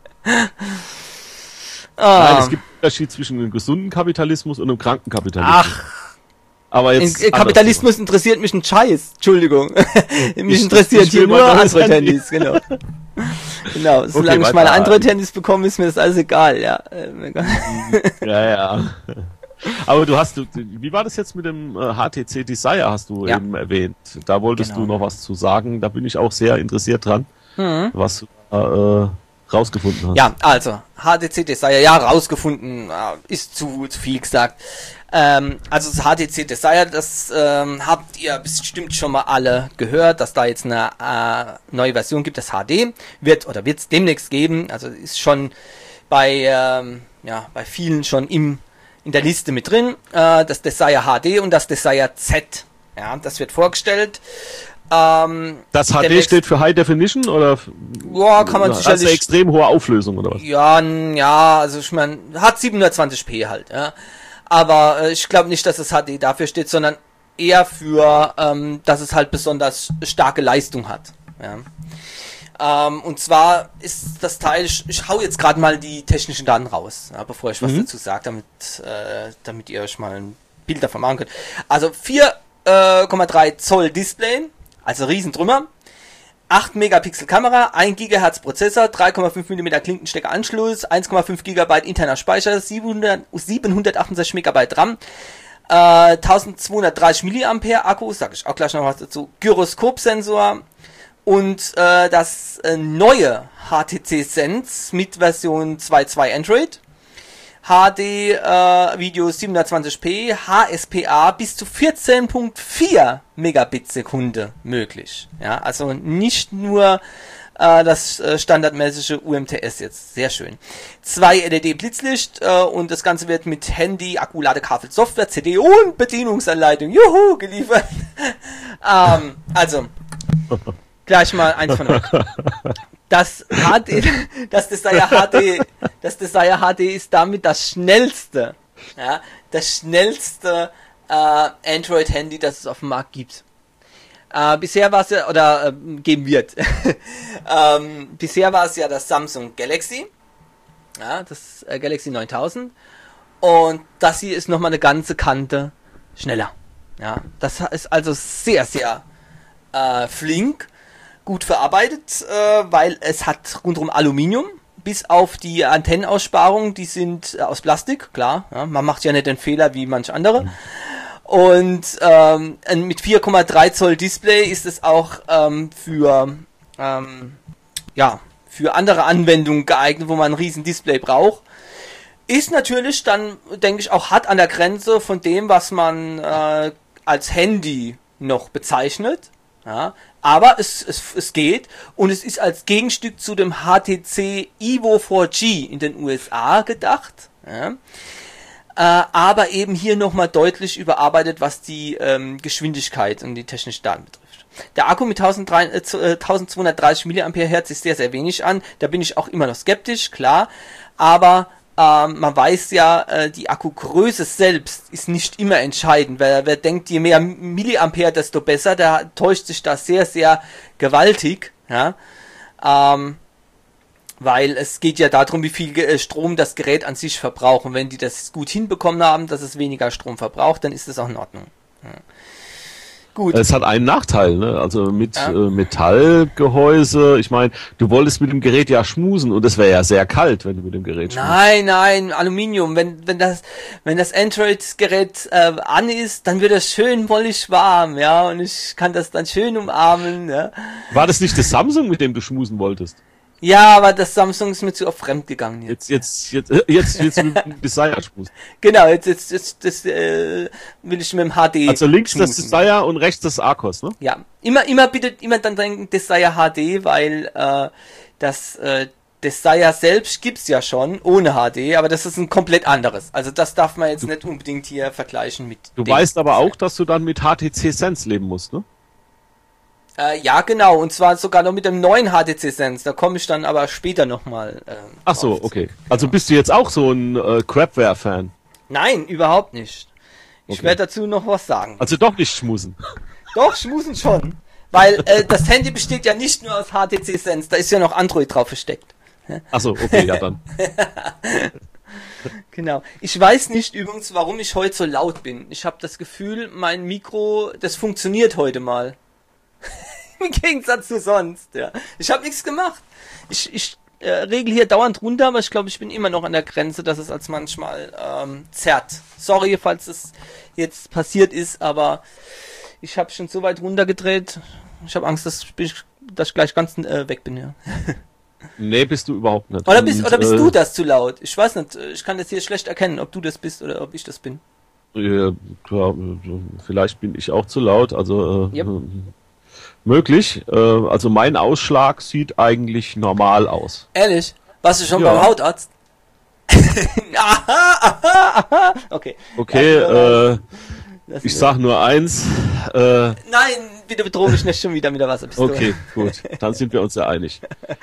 ah. Nein, es gibt einen Unterschied zwischen einem gesunden Kapitalismus und einem kranken Kapitalismus. Ach. Aber jetzt. In, Kapitalismus interessiert mich ein Scheiß, Entschuldigung. mich ich, interessiert ich hier nur Android-Handys, genau. Genau, solange okay, ich meine Android-Handys bekomme, ist mir das alles egal, ja. ja, ja. Aber du hast, du, wie war das jetzt mit dem äh, H T C Desire, hast du ja. eben erwähnt. Da wolltest genau. du noch was zu sagen, da bin ich auch sehr interessiert dran, mhm. was du äh, rausgefunden hast. Ja, also, H T C Desire, ja, rausgefunden, ist zu, zu viel gesagt. Ähm, also das H T C Desire, das ähm, habt ihr bestimmt schon mal alle gehört, dass da jetzt eine äh, neue Version gibt, das H D, wird oder wird es demnächst geben, also ist schon bei, ähm, ja, bei vielen schon im in der Liste mit drin, äh, das Desire H D und das Desire Z. Ja, das wird vorgestellt. Ähm, das H D steht für High Definition oder? Ja, kann man sicherlich. Also extrem hohe Auflösung oder was? Ja, ja, also ich meine, hat siebenhundertzwanzig p halt. Ja. Aber äh, ich glaube nicht, dass das H D dafür steht, sondern eher für, ähm, dass es halt besonders starke Leistung hat. Ja. Ähm, und zwar ist das Teil, ich, ich hau jetzt gerade mal die technischen Daten raus, ja, bevor ich was mhm. dazu sage, damit, äh, damit ihr euch mal ein Bild davon machen könnt. Also vier Komma drei Zoll Display, also Riesentrümmer, acht Megapixel Kamera, ein Gigahertz Prozessor, drei Komma fünf Millimeter Klinkensteckeranschluss, eins Komma fünf Gigabyte interner Speicher, siebenhundertachtundsechzig Megabyte RAM, äh, eintausendzweihundertdreißig Milliampere Akku, sag ich auch gleich noch was dazu, Gyroskopsensor und äh, das äh, neue H T C Sense mit Version zwei Punkt zwei Android. H D äh, Video siebenhundertzwanzig p, H S P A bis zu vierzehn Komma vier Megabit Sekunde möglich. Ja, also nicht nur äh, das äh, standardmäßige U M T S jetzt. Sehr schön. Zwei L E D Blitzlicht äh, und das Ganze wird mit Handy, Akku, Ladekabel, Software, C D und Bedienungsanleitung. Juhu, geliefert. ähm, also, gleich mal eins von euch. Das H D, das Desire H D, das Desire H D ist damit das schnellste, ja, das schnellste äh, Android-Handy, das es auf dem Markt gibt. Äh, bisher war es ja, oder äh, geben wird. ähm, bisher war es ja das Samsung Galaxy, ja, das äh, Galaxy neuntausend, und das hier ist nochmal eine ganze Kante schneller. Ja, das ist also sehr, sehr äh, flink. Gut verarbeitet, äh, weil es hat rundum Aluminium, bis auf die Antennenaussparungen, die sind äh, aus Plastik, klar, ja, man macht ja nicht den Fehler wie manch andere. Und ähm, mit vier Komma drei Zoll Display ist es auch ähm, für ähm, ja, für andere Anwendungen geeignet, wo man ein riesen Display braucht. Ist natürlich dann, denke ich, auch hart an der Grenze von dem, was man äh, als Handy noch bezeichnet. Ja, aber es, es, es geht, und es ist als Gegenstück zu dem H T C Evo vier G in den U S A gedacht, ja, äh, aber eben hier nochmal deutlich überarbeitet, was die ähm, Geschwindigkeit und die technischen Daten betrifft. Der Akku mit eintausendzweihundertdreißig Milliampere ist sehr, sehr wenig an, da bin ich auch immer noch skeptisch, klar, aber Ähm, man weiß ja, äh, die Akkugröße selbst ist nicht immer entscheidend, weil wer denkt, je mehr Milliampere, desto besser, der täuscht sich da sehr, sehr gewaltig, ja, ähm, weil es geht ja darum, wie viel äh, Strom das Gerät an sich verbraucht, und wenn die das gut hinbekommen haben, dass es weniger Strom verbraucht, dann ist das auch in Ordnung. Ja. Gut. Es hat einen Nachteil, ne? Also mit ja. äh, Metallgehäuse. Ich meine, du wolltest mit dem Gerät ja schmusen, und es wäre ja sehr kalt, wenn du mit dem Gerät schmusst. Nein, nein, Aluminium. Wenn wenn das wenn das Android-Gerät äh, an ist, dann wird es schön wollig warm, ja, und ich kann das dann schön umarmen. Ja. War das nicht das Samsung, mit dem du schmusen wolltest? Ja, aber das Samsung ist mir zu oft fremd gegangen. Jetzt, jetzt, jetzt, jetzt, jetzt, jetzt mit dem Desire schmusen. Genau, jetzt, jetzt, jetzt das, äh, will ich mit dem H D. Also links schmusen. Das Desire und rechts das Arcos, ne? Ja, immer, immer bitte, immer dann denken Desire H D, weil äh, das äh, Desire selbst gibt's ja schon ohne H D, aber das ist ein komplett anderes. Also das darf man jetzt du, nicht unbedingt hier vergleichen mit. Du weißt aber auch, dass du dann mit H T C Sense leben musst, ne? Äh, ja, genau, und zwar sogar noch mit dem neuen H T C Sense, da komme ich dann aber später nochmal. Äh, Ach so, okay. Genau. Also bist du jetzt auch so ein äh, Crapware-Fan? Nein, überhaupt nicht. Ich okay. werde dazu noch was sagen. Also doch nicht schmusen. Doch, schmusen schon. Weil äh, das Handy besteht ja nicht nur aus H T C Sense, da ist ja noch Android drauf versteckt. Ach so, okay, ja dann. Genau. Ich weiß nicht übrigens, warum ich heute so laut bin. Ich habe das Gefühl, mein Mikro, das funktioniert heute mal. Im Gegensatz zu sonst, ja. Ich habe nichts gemacht. Ich, ich äh, regel hier dauernd runter, aber ich glaube, ich bin immer noch an der Grenze, dass es als manchmal ähm, zerrt. Sorry, falls es jetzt passiert ist, aber ich habe schon so weit runtergedreht. Ich habe Angst, dass ich, dass ich gleich ganz äh, weg bin, ja. Nee, bist du überhaupt nicht. Oder bist, Und, oder bist äh, du das zu laut? Ich weiß nicht, ich kann das hier schlecht erkennen, ob du das bist oder ob ich das bin. Ja, klar, vielleicht bin ich auch zu laut, also äh, yep. möglich. Äh, also mein Ausschlag sieht eigentlich normal aus. Ehrlich? Warst du schon ja. beim Hautarzt? aha, aha, aha. Okay. Okay, äh, ich sag nur eins. Äh, Nein, bitte bedrohe mich nicht schon wieder mit der Wasserpistole. Okay, gut. Dann sind wir uns ja einig.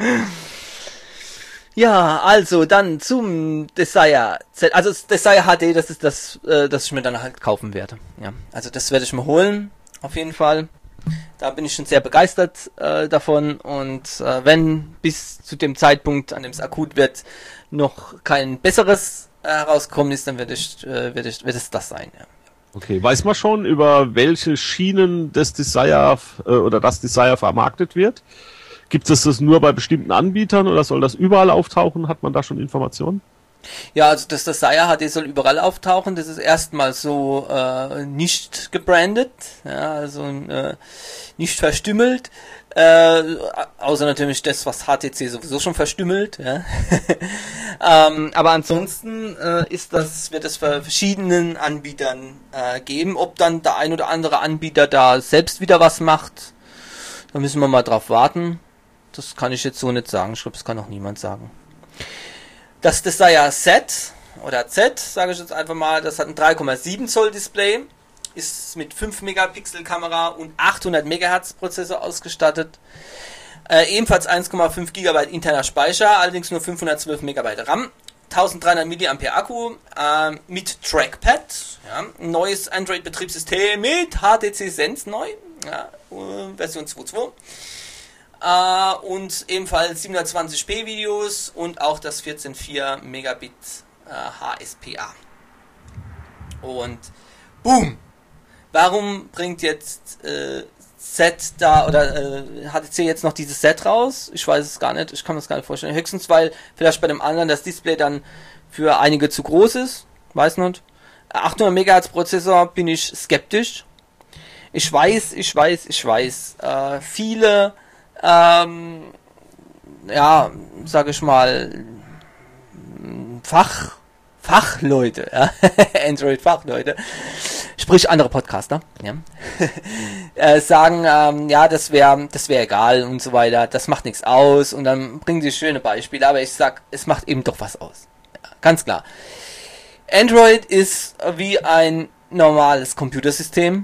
Ja, also dann zum Desire Z. Also das Desire H D, das ist das, äh, das ich mir dann halt kaufen werde. Ja, also das werde ich mir holen, auf jeden Fall. Da bin ich schon sehr begeistert äh, davon und äh, wenn bis zu dem Zeitpunkt, an dem es akut wird, noch kein besseres äh, herausgekommen ist, dann wird es, äh, wird es, wird es das sein. Ja. Okay, weiß man schon, über welche Schienen das Desire äh, oder das Desire vermarktet wird? Gibt es das nur bei bestimmten Anbietern oder soll das überall auftauchen? Hat man da schon Informationen? Ja, also das Desire H D soll überall auftauchen. Das ist erstmal so äh, nicht gebrandet, ja, also äh, nicht verstümmelt. Äh, außer natürlich das, was H T C sowieso schon verstümmelt. Ja. ähm, aber ansonsten äh, ist das, wird es für verschiedenen Anbietern äh, geben. Ob dann der ein oder andere Anbieter da selbst wieder was macht, da müssen wir mal drauf warten. Das kann ich jetzt so nicht sagen. Ich glaube, das kann auch niemand sagen. Das Desire Z oder Z, sage ich jetzt einfach mal, das hat ein drei Komma sieben Zoll Display, ist mit fünf Megapixel Kamera und achthundert Megahertz Prozessor ausgestattet. Äh, ebenfalls eins Komma fünf Gigabyte interner Speicher, allerdings nur fünfhundertzwölf Megabyte RAM. tausenddreihundert Milliampere Akku äh, mit Trackpad. Ja, ein neues Android-Betriebssystem mit H T C Sense neu, ja, äh, Version zwei Punkt zwei. Uh, und ebenfalls siebenhundertzwanzig p Videos und auch das vierzehn Komma vier Megabit uh, H S P A. Und boom! Warum bringt jetzt äh, Z da oder äh, H T C jetzt noch dieses Set raus? Ich weiß es gar nicht, ich kann mir das gar nicht vorstellen. Höchstens, weil vielleicht bei dem anderen das Display dann für einige zu groß ist. Weiß nicht. achthundert Megahertz Prozessor bin ich skeptisch. Ich weiß, ich weiß, ich weiß. Äh, viele Ähm, ja, sag ich mal, Fach, Fachleute, ja? Android-Fachleute, sprich andere Podcaster, ja? äh, sagen, ähm, ja, das wäre das wäre egal und so weiter, das macht nichts aus und dann bringen sie schöne Beispiele, aber ich sag, es macht eben doch was aus. Ja, ganz klar. Android ist wie ein normales Computersystem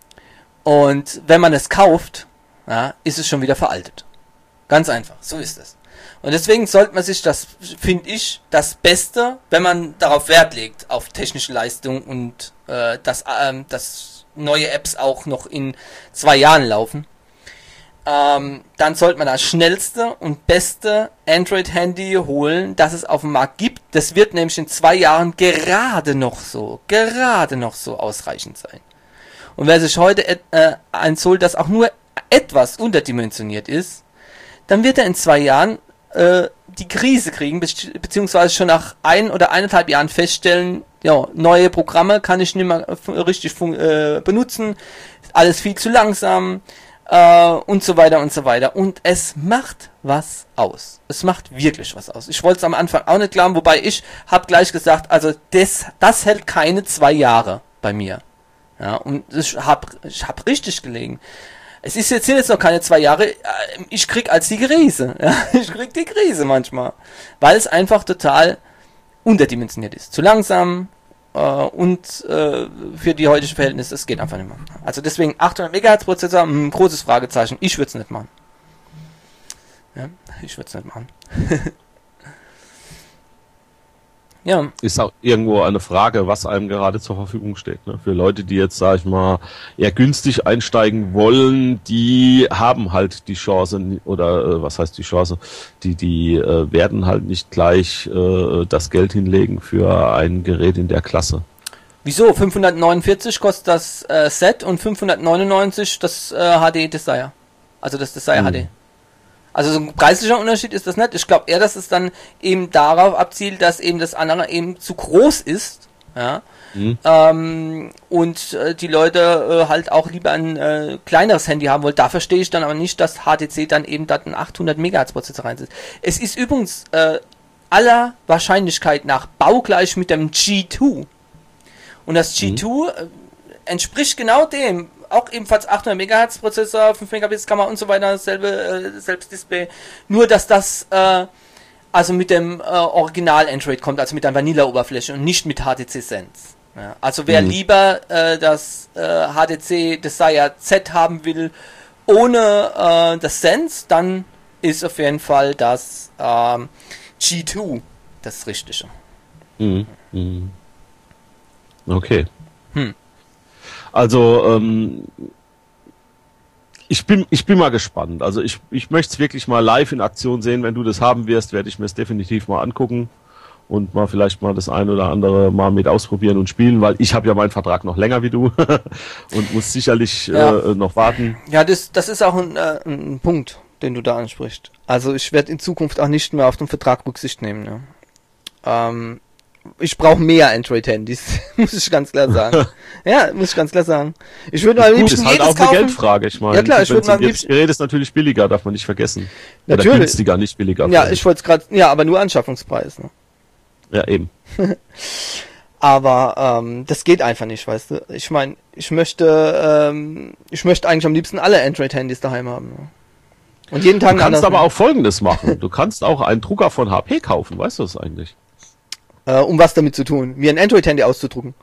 und wenn man es kauft, ja, ist es schon wieder veraltet. Ganz einfach, so ist es. Und deswegen sollte man sich das, finde ich, das Beste, wenn man darauf Wert legt, auf technische Leistung und äh, dass, ähm, dass neue Apps auch noch in zwei Jahren laufen, ähm, dann sollte man das schnellste und beste Android-Handy holen, das es auf dem Markt gibt. Das wird nämlich in zwei Jahren gerade noch so, gerade noch so ausreichend sein. Und wer sich heute äh, eins holt, das auch nur etwas unterdimensioniert ist, dann wird er in zwei Jahren äh, die Krise kriegen, be beziehungsweise schon nach ein oder eineinhalb Jahren feststellen, ja, neue Programme kann ich nicht mehr richtig äh, benutzen, alles viel zu langsam äh, und so weiter und so weiter. Und es macht was aus. Es macht wirklich was aus. Ich wollte es am Anfang auch nicht glauben, wobei ich habe gleich gesagt, also das, das hält keine zwei Jahre bei mir. Ja, und ich habe ich hab richtig gelegen. Es ist jetzt, sind jetzt noch keine zwei Jahre, ich krieg als die Krise, ja, ich krieg die Krise manchmal, weil es einfach total unterdimensioniert ist, zu langsam äh, und äh, für die heutigen Verhältnisse, es geht einfach nicht mehr. Also deswegen achthundert Megahertz Prozessor, ein großes Fragezeichen, ich würde es nicht machen. Ja, ich würde es nicht machen. Ja. Ist auch irgendwo eine Frage, was einem gerade zur Verfügung steht. Ne? Für Leute, die jetzt, sag ich mal, eher günstig einsteigen wollen, die haben halt die Chance, oder äh, was heißt die Chance, die die äh, werden halt nicht gleich äh, das Geld hinlegen für ein Gerät in der Klasse. Wieso? fünfhundertneunundvierzig kostet das äh, Set und fünfhundertneunundneunzig das äh, H D Desire. Also das Desire hm. H D. Also so ein preislicher Unterschied ist das nicht. Ich glaube eher, dass es dann eben darauf abzielt, dass eben das andere eben zu groß ist. Ja. Mhm. Ähm, und äh, die Leute äh, halt auch lieber ein äh, kleineres Handy haben wollen. Da verstehe ich dann aber nicht, dass H T C dann eben da einen achthundert Megahertz Prozessor reinsetzt. Es ist übrigens äh, aller Wahrscheinlichkeit nach baugleich mit dem G zwei. Und das G zwei mhm. äh, entspricht genau dem. Auch ebenfalls achthundert Megahertz Prozessor, fünf Megapixel Kamera und so weiter, selbe, äh, selbst Display. Nur, dass das äh, also mit dem äh, Original Android kommt, also mit der Vanilla-Oberfläche und nicht mit H T C Sense. Ja, also wer mhm. lieber äh, das äh, H T C Desire Z haben will, ohne äh, das Sense, dann ist auf jeden Fall das ähm, G zwei das Richtige. Mhm. Mhm. Okay. Hm. Also, ähm, ich bin, ich bin mal gespannt. Also ich, ich möchte es wirklich mal live in Aktion sehen. Wenn du das haben wirst, werde ich mir es definitiv mal angucken und mal vielleicht mal das ein oder andere mal mit ausprobieren und spielen, weil ich habe ja meinen Vertrag noch länger wie du und muss sicherlich ja. äh, noch warten. Ja, das, das ist auch ein, äh, ein Punkt, den du da ansprichst. Also ich werde in Zukunft auch nicht mehr auf den Vertrag Rücksicht nehmen. Ne? Ähm, ich brauche mehr Android-Handys, muss ich ganz klar sagen. Ja, muss ich ganz klar sagen. Ich würde mal am liebsten ist halt jedes auch eine kaufen. Geldfrage, ich meine. Ja klar, ich würde mal am liebsten... Das Gerät ist natürlich billiger, darf man nicht vergessen. Natürlich. Oder günstiger, nicht billiger. Ja, ich wollte es gerade, ja, aber nur Anschaffungspreis. Ne? Ja, eben. Aber ähm, das geht einfach nicht, weißt du. Ich meine, ich möchte, ähm, ich möchte eigentlich am liebsten alle Android-Handys daheim haben. Ne? Und jeden Tag. Du kannst aber auch Folgendes machen. Du kannst auch einen Drucker von H P kaufen, weißt du das eigentlich? Äh, um was damit zu tun? Wie ein Android-Handy auszudrucken?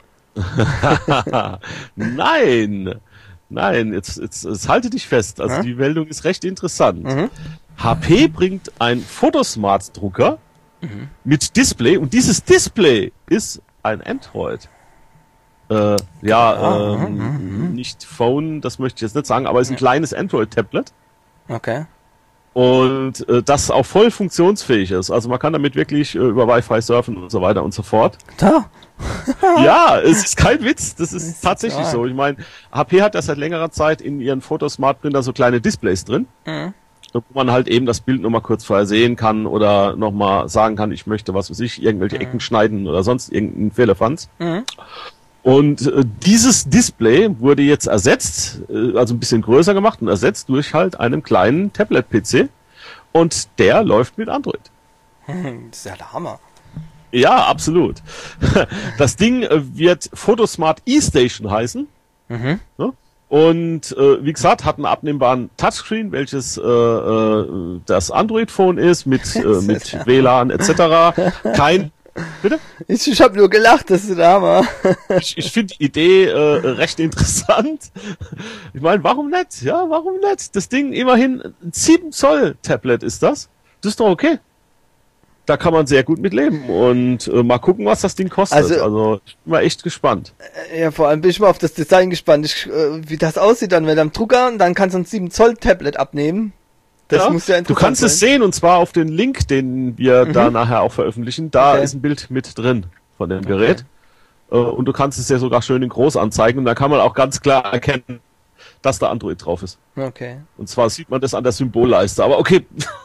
Nein, nein, jetzt, jetzt, jetzt halte dich fest. Also ja? Die Meldung ist recht interessant. Mhm. H P bringt ein Photosmart-Drucker mhm. mit Display und dieses Display ist ein Android. Äh, ja, ah, ähm, mhm. nicht Phone, das möchte ich jetzt nicht sagen, aber ist ein ja. kleines Android-Tablet. Okay. Und äh, das auch voll funktionsfähig ist. Also man kann damit wirklich äh, über Wi-Fi surfen und so weiter und so fort. Da. Ja, es ist kein Witz, das ist, ist tatsächlich so. Ich meine, H P hat ja seit längerer Zeit in ihren Photosmart-Printer so kleine Displays drin, mhm. wo man halt eben das Bild nochmal kurz vorher sehen kann oder nochmal sagen kann, ich möchte, was weiß ich, irgendwelche mhm. Ecken schneiden oder sonst irgendeinen Fehlerfanz. Mhm. Und äh, dieses Display wurde jetzt ersetzt, äh, also ein bisschen größer gemacht und ersetzt durch halt einen kleinen Tablet-P C und der läuft mit Android. Hm, das ist ja der Hammer. Ja, absolut. Das Ding äh, wird Photosmart eStation heißen. Mhm. Ja? Und äh, wie gesagt, hat einen abnehmbaren Touchscreen, welches äh, äh, das Android-Phone ist, mit, äh, mit W L A N et cetera. Kein Bitte? Ich, ich habe nur gelacht, das ist der Hammer. Ich, ich finde die Idee äh, recht interessant. Ich meine, warum nicht? Ja, warum nicht? Das Ding immerhin ein sieben Zoll Tablet ist das. Das ist doch okay. Da kann man sehr gut mit leben und äh, mal gucken, was das Ding kostet. Also, also ich bin mal echt gespannt. Ja, vor allem bin ich mal auf das Design gespannt, ich, äh, wie das aussieht dann mit einem Drucker und dann kannst du ein sieben Zoll Tablet abnehmen. Das ja, muss ja interessant du kannst sein. Es sehen und zwar auf den Link, den wir mhm. da nachher auch veröffentlichen. Da okay. ist ein Bild mit drin von dem Gerät. Okay. Und du kannst es ja sogar schön in groß anzeigen und da kann man auch ganz klar erkennen, dass da Android drauf ist. Okay. Und zwar sieht man das an der Symbolleiste. Aber okay.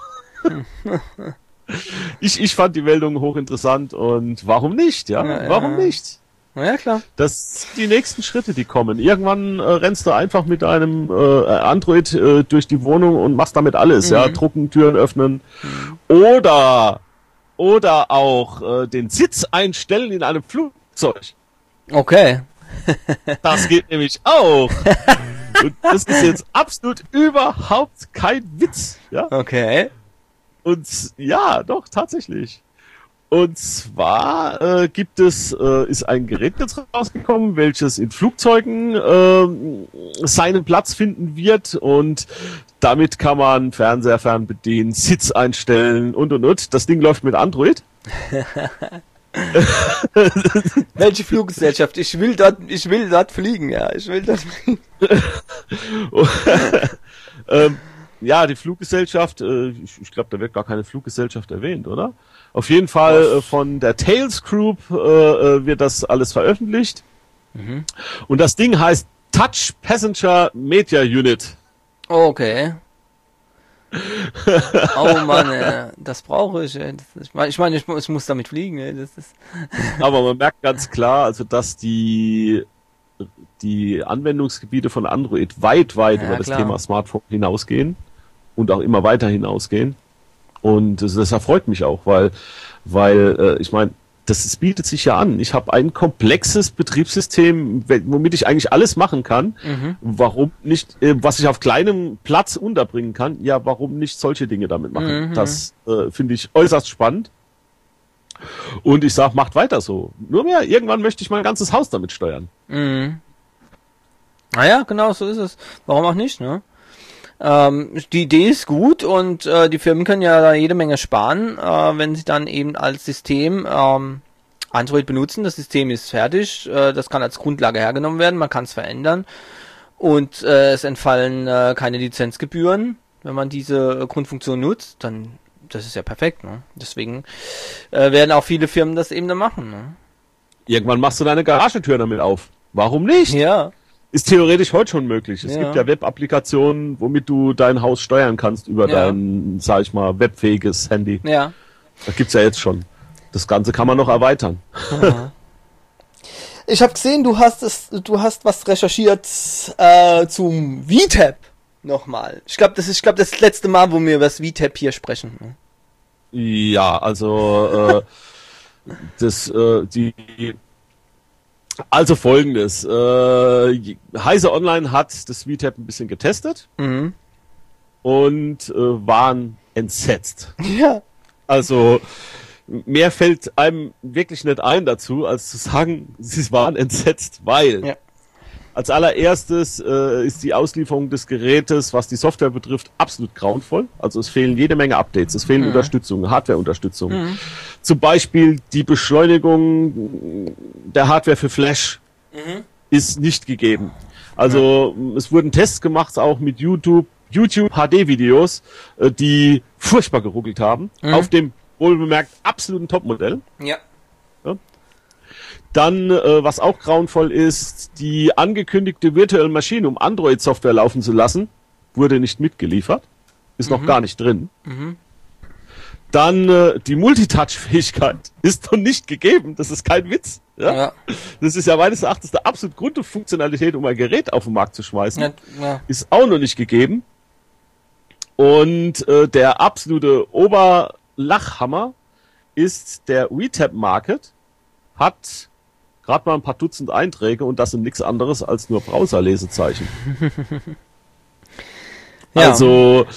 ich, ich fand die Meldung hochinteressant und warum nicht? Ja, ja warum ja. nicht? Na ja, klar. Das sind die nächsten Schritte, die kommen. Irgendwann äh, rennst du einfach mit einem äh, Android äh, durch die Wohnung und machst damit alles, mhm. ja, drucken, Türen öffnen mhm. oder oder auch äh, den Sitz einstellen in einem Flugzeug. Okay. Das geht nämlich auch. Und das ist jetzt absolut überhaupt kein Witz, ja? Okay. Und ja, doch, tatsächlich. Und zwar äh, gibt es, äh, ist ein Gerät jetzt rausgekommen, welches in Flugzeugen äh, seinen Platz finden wird und damit kann man Fernseher fernbedienen, Sitz einstellen und und und. Das Ding läuft mit Android. Welche Fluggesellschaft? Ich will dort, ich will dort fliegen, ja, ich will dort fliegen. ähm, ja, die Fluggesellschaft, äh, ich, ich glaube, da wird gar keine Fluggesellschaft erwähnt, oder? Auf jeden Fall äh, von der Tails Group äh, wird das alles veröffentlicht. Mhm. Und das Ding heißt Touch Passenger Media Unit. Okay. Oh Mann, ey, das brauche ich. Ey. Das, ich meine, ich, mein, ich, ich muss damit fliegen. Ey. Das ist Aber man merkt ganz klar, also dass die die Anwendungsgebiete von Android weit, weit ja, über das klar. Thema Smartphone hinausgehen und auch immer weiter hinausgehen. Und das, das erfreut mich auch, weil, weil äh, ich meine, das, das bietet sich ja an. Ich habe ein komplexes Betriebssystem, womit ich eigentlich alles machen kann. Mhm. Warum nicht, äh, was ich auf kleinem Platz unterbringen kann, ja, warum nicht solche Dinge damit machen? Mhm. Das äh, finde ich äußerst spannend. Und ich sag, macht weiter so. Nur mehr, irgendwann möchte ich mein ganzes Haus damit steuern. Mhm. Naja, genau, so ist es. Warum auch nicht, ne? Ähm, die Idee ist gut und äh, die Firmen können ja da jede Menge sparen, äh, wenn sie dann eben als System ähm, Android benutzen. Das System ist fertig, äh, das kann als Grundlage hergenommen werden, man kann es verändern und äh, es entfallen äh, keine Lizenzgebühren, wenn man diese äh, Grundfunktion nutzt, dann das ist ja perfekt, ne? Deswegen äh, werden auch viele Firmen das eben dann machen, ne? Irgendwann machst du deine Garagentür damit auf. Warum nicht? Ja. Ist theoretisch heute schon möglich. Es Ja. gibt ja Web-Applikationen, womit du dein Haus steuern kannst über Ja. dein, sag ich mal, webfähiges Handy. Ja. Das gibt's ja jetzt schon. Das Ganze kann man noch erweitern. Ich habe gesehen, du hast es, du hast was recherchiert äh, zum V TAP nochmal. Ich glaube, das ist, ich glaube, das, ist das letzte Mal, wo wir über das V TAP hier sprechen. Ne? Ja, also äh, das äh, die also folgendes. Äh, Heise Online hat das V TAP ein bisschen getestet Mhm. und äh, waren entsetzt. Ja. Also mehr fällt einem wirklich nicht ein dazu, als zu sagen, sie waren entsetzt, weil Ja. als allererstes äh, ist die Auslieferung des Gerätes, was die Software betrifft, absolut grauenvoll. Also es fehlen jede Menge Updates, es fehlen Mhm. Unterstützungen, Hardware-Unterstützungen. Mhm. Zum Beispiel die Beschleunigung der Hardware für Flash Mhm. ist nicht gegeben. Also es wurden Tests gemacht, auch mit YouTube, YouTube H D-Videos, äh, die furchtbar geruckelt haben, Mhm. auf dem wohlbemerkt absoluten Topmodell. Ja. Dann, äh, was auch grauenvoll ist, die angekündigte Virtual Machine, um Android-Software laufen zu lassen, wurde nicht mitgeliefert. Ist noch Mhm. gar nicht drin. Mhm. Dann äh, die Multitouch-Fähigkeit ist noch nicht gegeben. Das ist kein Witz. Ja? Ja. Das ist ja meines Erachtens der absolut Grundfunktionalität, um ein Gerät auf den Markt zu schmeißen. Ja. Ja. Ist auch noch nicht gegeben. Und äh, der absolute Oberlachhammer ist der V TAP Market. Hat gerade mal ein paar Dutzend Einträge und das sind nichts anderes als nur Browser-Lesezeichen. Ja. Also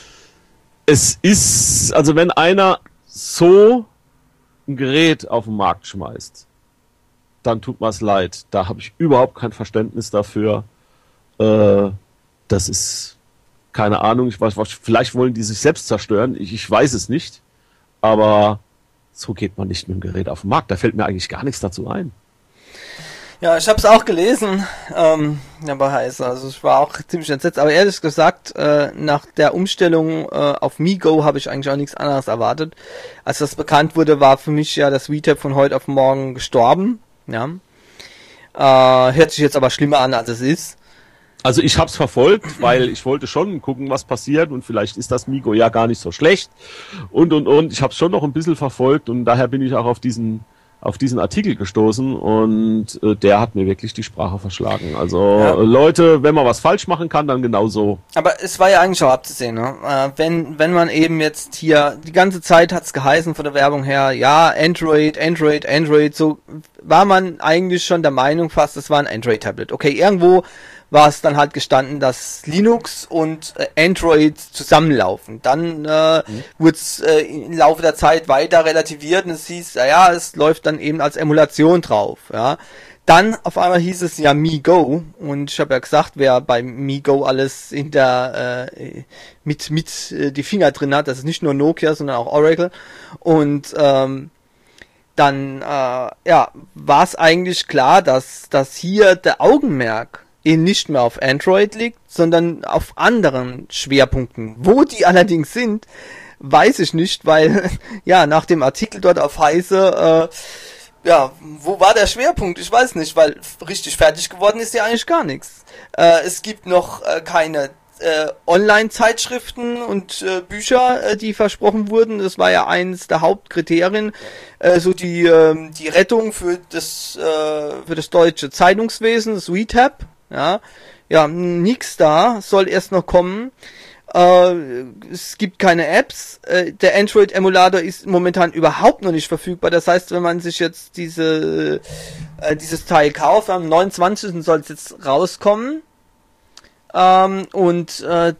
es ist, also wenn einer so ein Gerät auf den Markt schmeißt, dann tut mir's leid. Da habe ich überhaupt kein Verständnis dafür. Äh, das ist keine Ahnung. Ich weiß, vielleicht wollen die sich selbst zerstören. Ich, ich weiß es nicht. Aber so geht man nicht mit dem Gerät auf den Markt. Da fällt mir eigentlich gar nichts dazu ein. Ja, ich habe es auch gelesen, ähm, aber heiß, also ich war auch ziemlich entsetzt, aber ehrlich gesagt, äh, nach der Umstellung äh, auf MeGo habe ich eigentlich auch nichts anderes erwartet. Als das bekannt wurde, war für mich ja das V TAP von heute auf morgen gestorben, ja. Äh, hört sich jetzt aber schlimmer an, als es ist. Also ich hab's verfolgt, weil ich wollte schon gucken, was passiert und vielleicht ist das MeGo ja gar nicht so schlecht und und und. Ich hab's schon noch ein bisschen verfolgt und daher bin ich auch auf diesen auf diesen Artikel gestoßen und äh, der hat mir wirklich die Sprache verschlagen. Also Ja. äh, Leute, wenn man was falsch machen kann, dann genau so. Aber es war ja eigentlich auch abzusehen, ne? Äh, wenn, wenn man eben jetzt hier, die ganze Zeit hat's geheißen von der Werbung her, ja, Android, Android, Android, so war man eigentlich schon der Meinung fast, es war ein Android-Tablet. Okay, irgendwo war es dann halt gestanden, dass Linux und äh, Android zusammenlaufen. Dann äh, mhm. wurde es äh, im Laufe der Zeit weiter relativiert und es hieß, ja, es läuft dann eben als Emulation drauf, ja. Dann auf einmal hieß es ja MeGo und ich habe ja gesagt, wer bei MeGo alles in der äh, mit mit äh, die Finger drin hat, das ist nicht nur Nokia, sondern auch Oracle und ähm, dann äh, ja war es eigentlich klar, dass dass hier der Augenmerk eben nicht mehr auf Android liegt, sondern auf anderen Schwerpunkten. Wo die allerdings sind, weiß ich nicht, weil ja nach dem Artikel dort auf Heise äh, ja, wo war der Schwerpunkt? Ich weiß nicht, weil richtig fertig geworden ist ja eigentlich gar nichts. Äh, es gibt noch äh, keine äh, Online-Zeitschriften und äh, Bücher, äh, die versprochen wurden. Das war ja eines der Hauptkriterien, äh, so die äh, die Rettung für das äh, für das deutsche Zeitungswesen, das V TAP. Ja, ja, nix da, soll erst noch kommen. Äh, es gibt keine Apps. Äh, der Android-Emulator ist momentan überhaupt noch nicht verfügbar. Das heißt, wenn man sich jetzt diese äh, dieses Teil kauft, am neunundzwanzigsten soll es jetzt rauskommen. Ähm, und äh,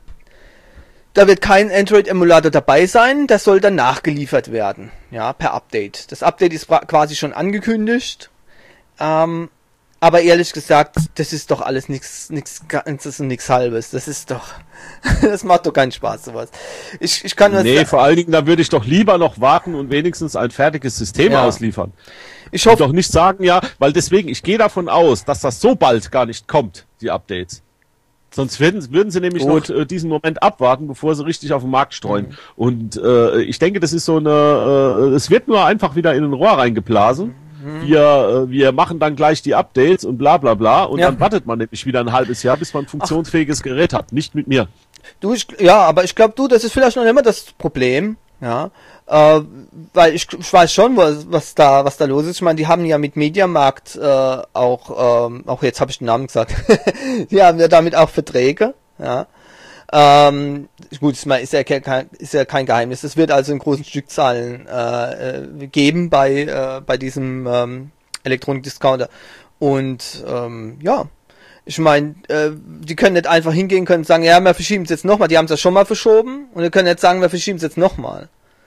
da wird kein Android-Emulator dabei sein. Das soll dann nachgeliefert werden. Ja, per Update. Das Update ist quasi schon angekündigt. Ähm, Aber ehrlich gesagt, das ist doch alles nix, nix, das ist nix Halbes. Das ist doch, das macht doch keinen Spaß, sowas. Ich, ich kann das. Nee, vor allen Dingen, da würde ich doch lieber noch warten und wenigstens ein fertiges System Ja. ausliefern. Ich hoffe, Und doch nicht sagen, ja, weil deswegen, ich gehe davon aus, dass das so bald gar nicht kommt, die Updates. Sonst werden, würden sie nämlich Gut. noch äh, diesen Moment abwarten, bevor sie richtig auf den Markt streuen. Mhm. Und äh, ich denke, das ist so eine, äh, es wird nur einfach wieder in ein Rohr reingeblasen. Mhm. Wir, äh, wir machen dann gleich die Updates und bla bla bla. Und ja. dann wartet man nämlich wieder ein halbes Jahr, bis man ein funktionsfähiges Ach. Gerät hat. Nicht mit mir. Du, ich, ja, aber ich glaube, du, das ist vielleicht noch immer das Problem. Ja, äh, weil ich, ich weiß schon, was, was da was da los ist. Ich meine, die haben ja mit Mediamarkt äh, auch, ähm, auch jetzt habe ich den Namen gesagt, die haben ja damit auch Verträge. Ja, ähm, gut, ist, ist, ja kein, ist ja kein Geheimnis. Es wird also in großen Stückzahlen äh, geben bei äh, bei diesem ähm, Elektronik-Discounter. Und ähm, ja, ich meine, äh, die können nicht einfach hingehen können und sagen, ja, wir verschieben es jetzt nochmal. Die haben es ja schon mal verschoben und wir können jetzt sagen, wir verschieben es jetzt nochmal.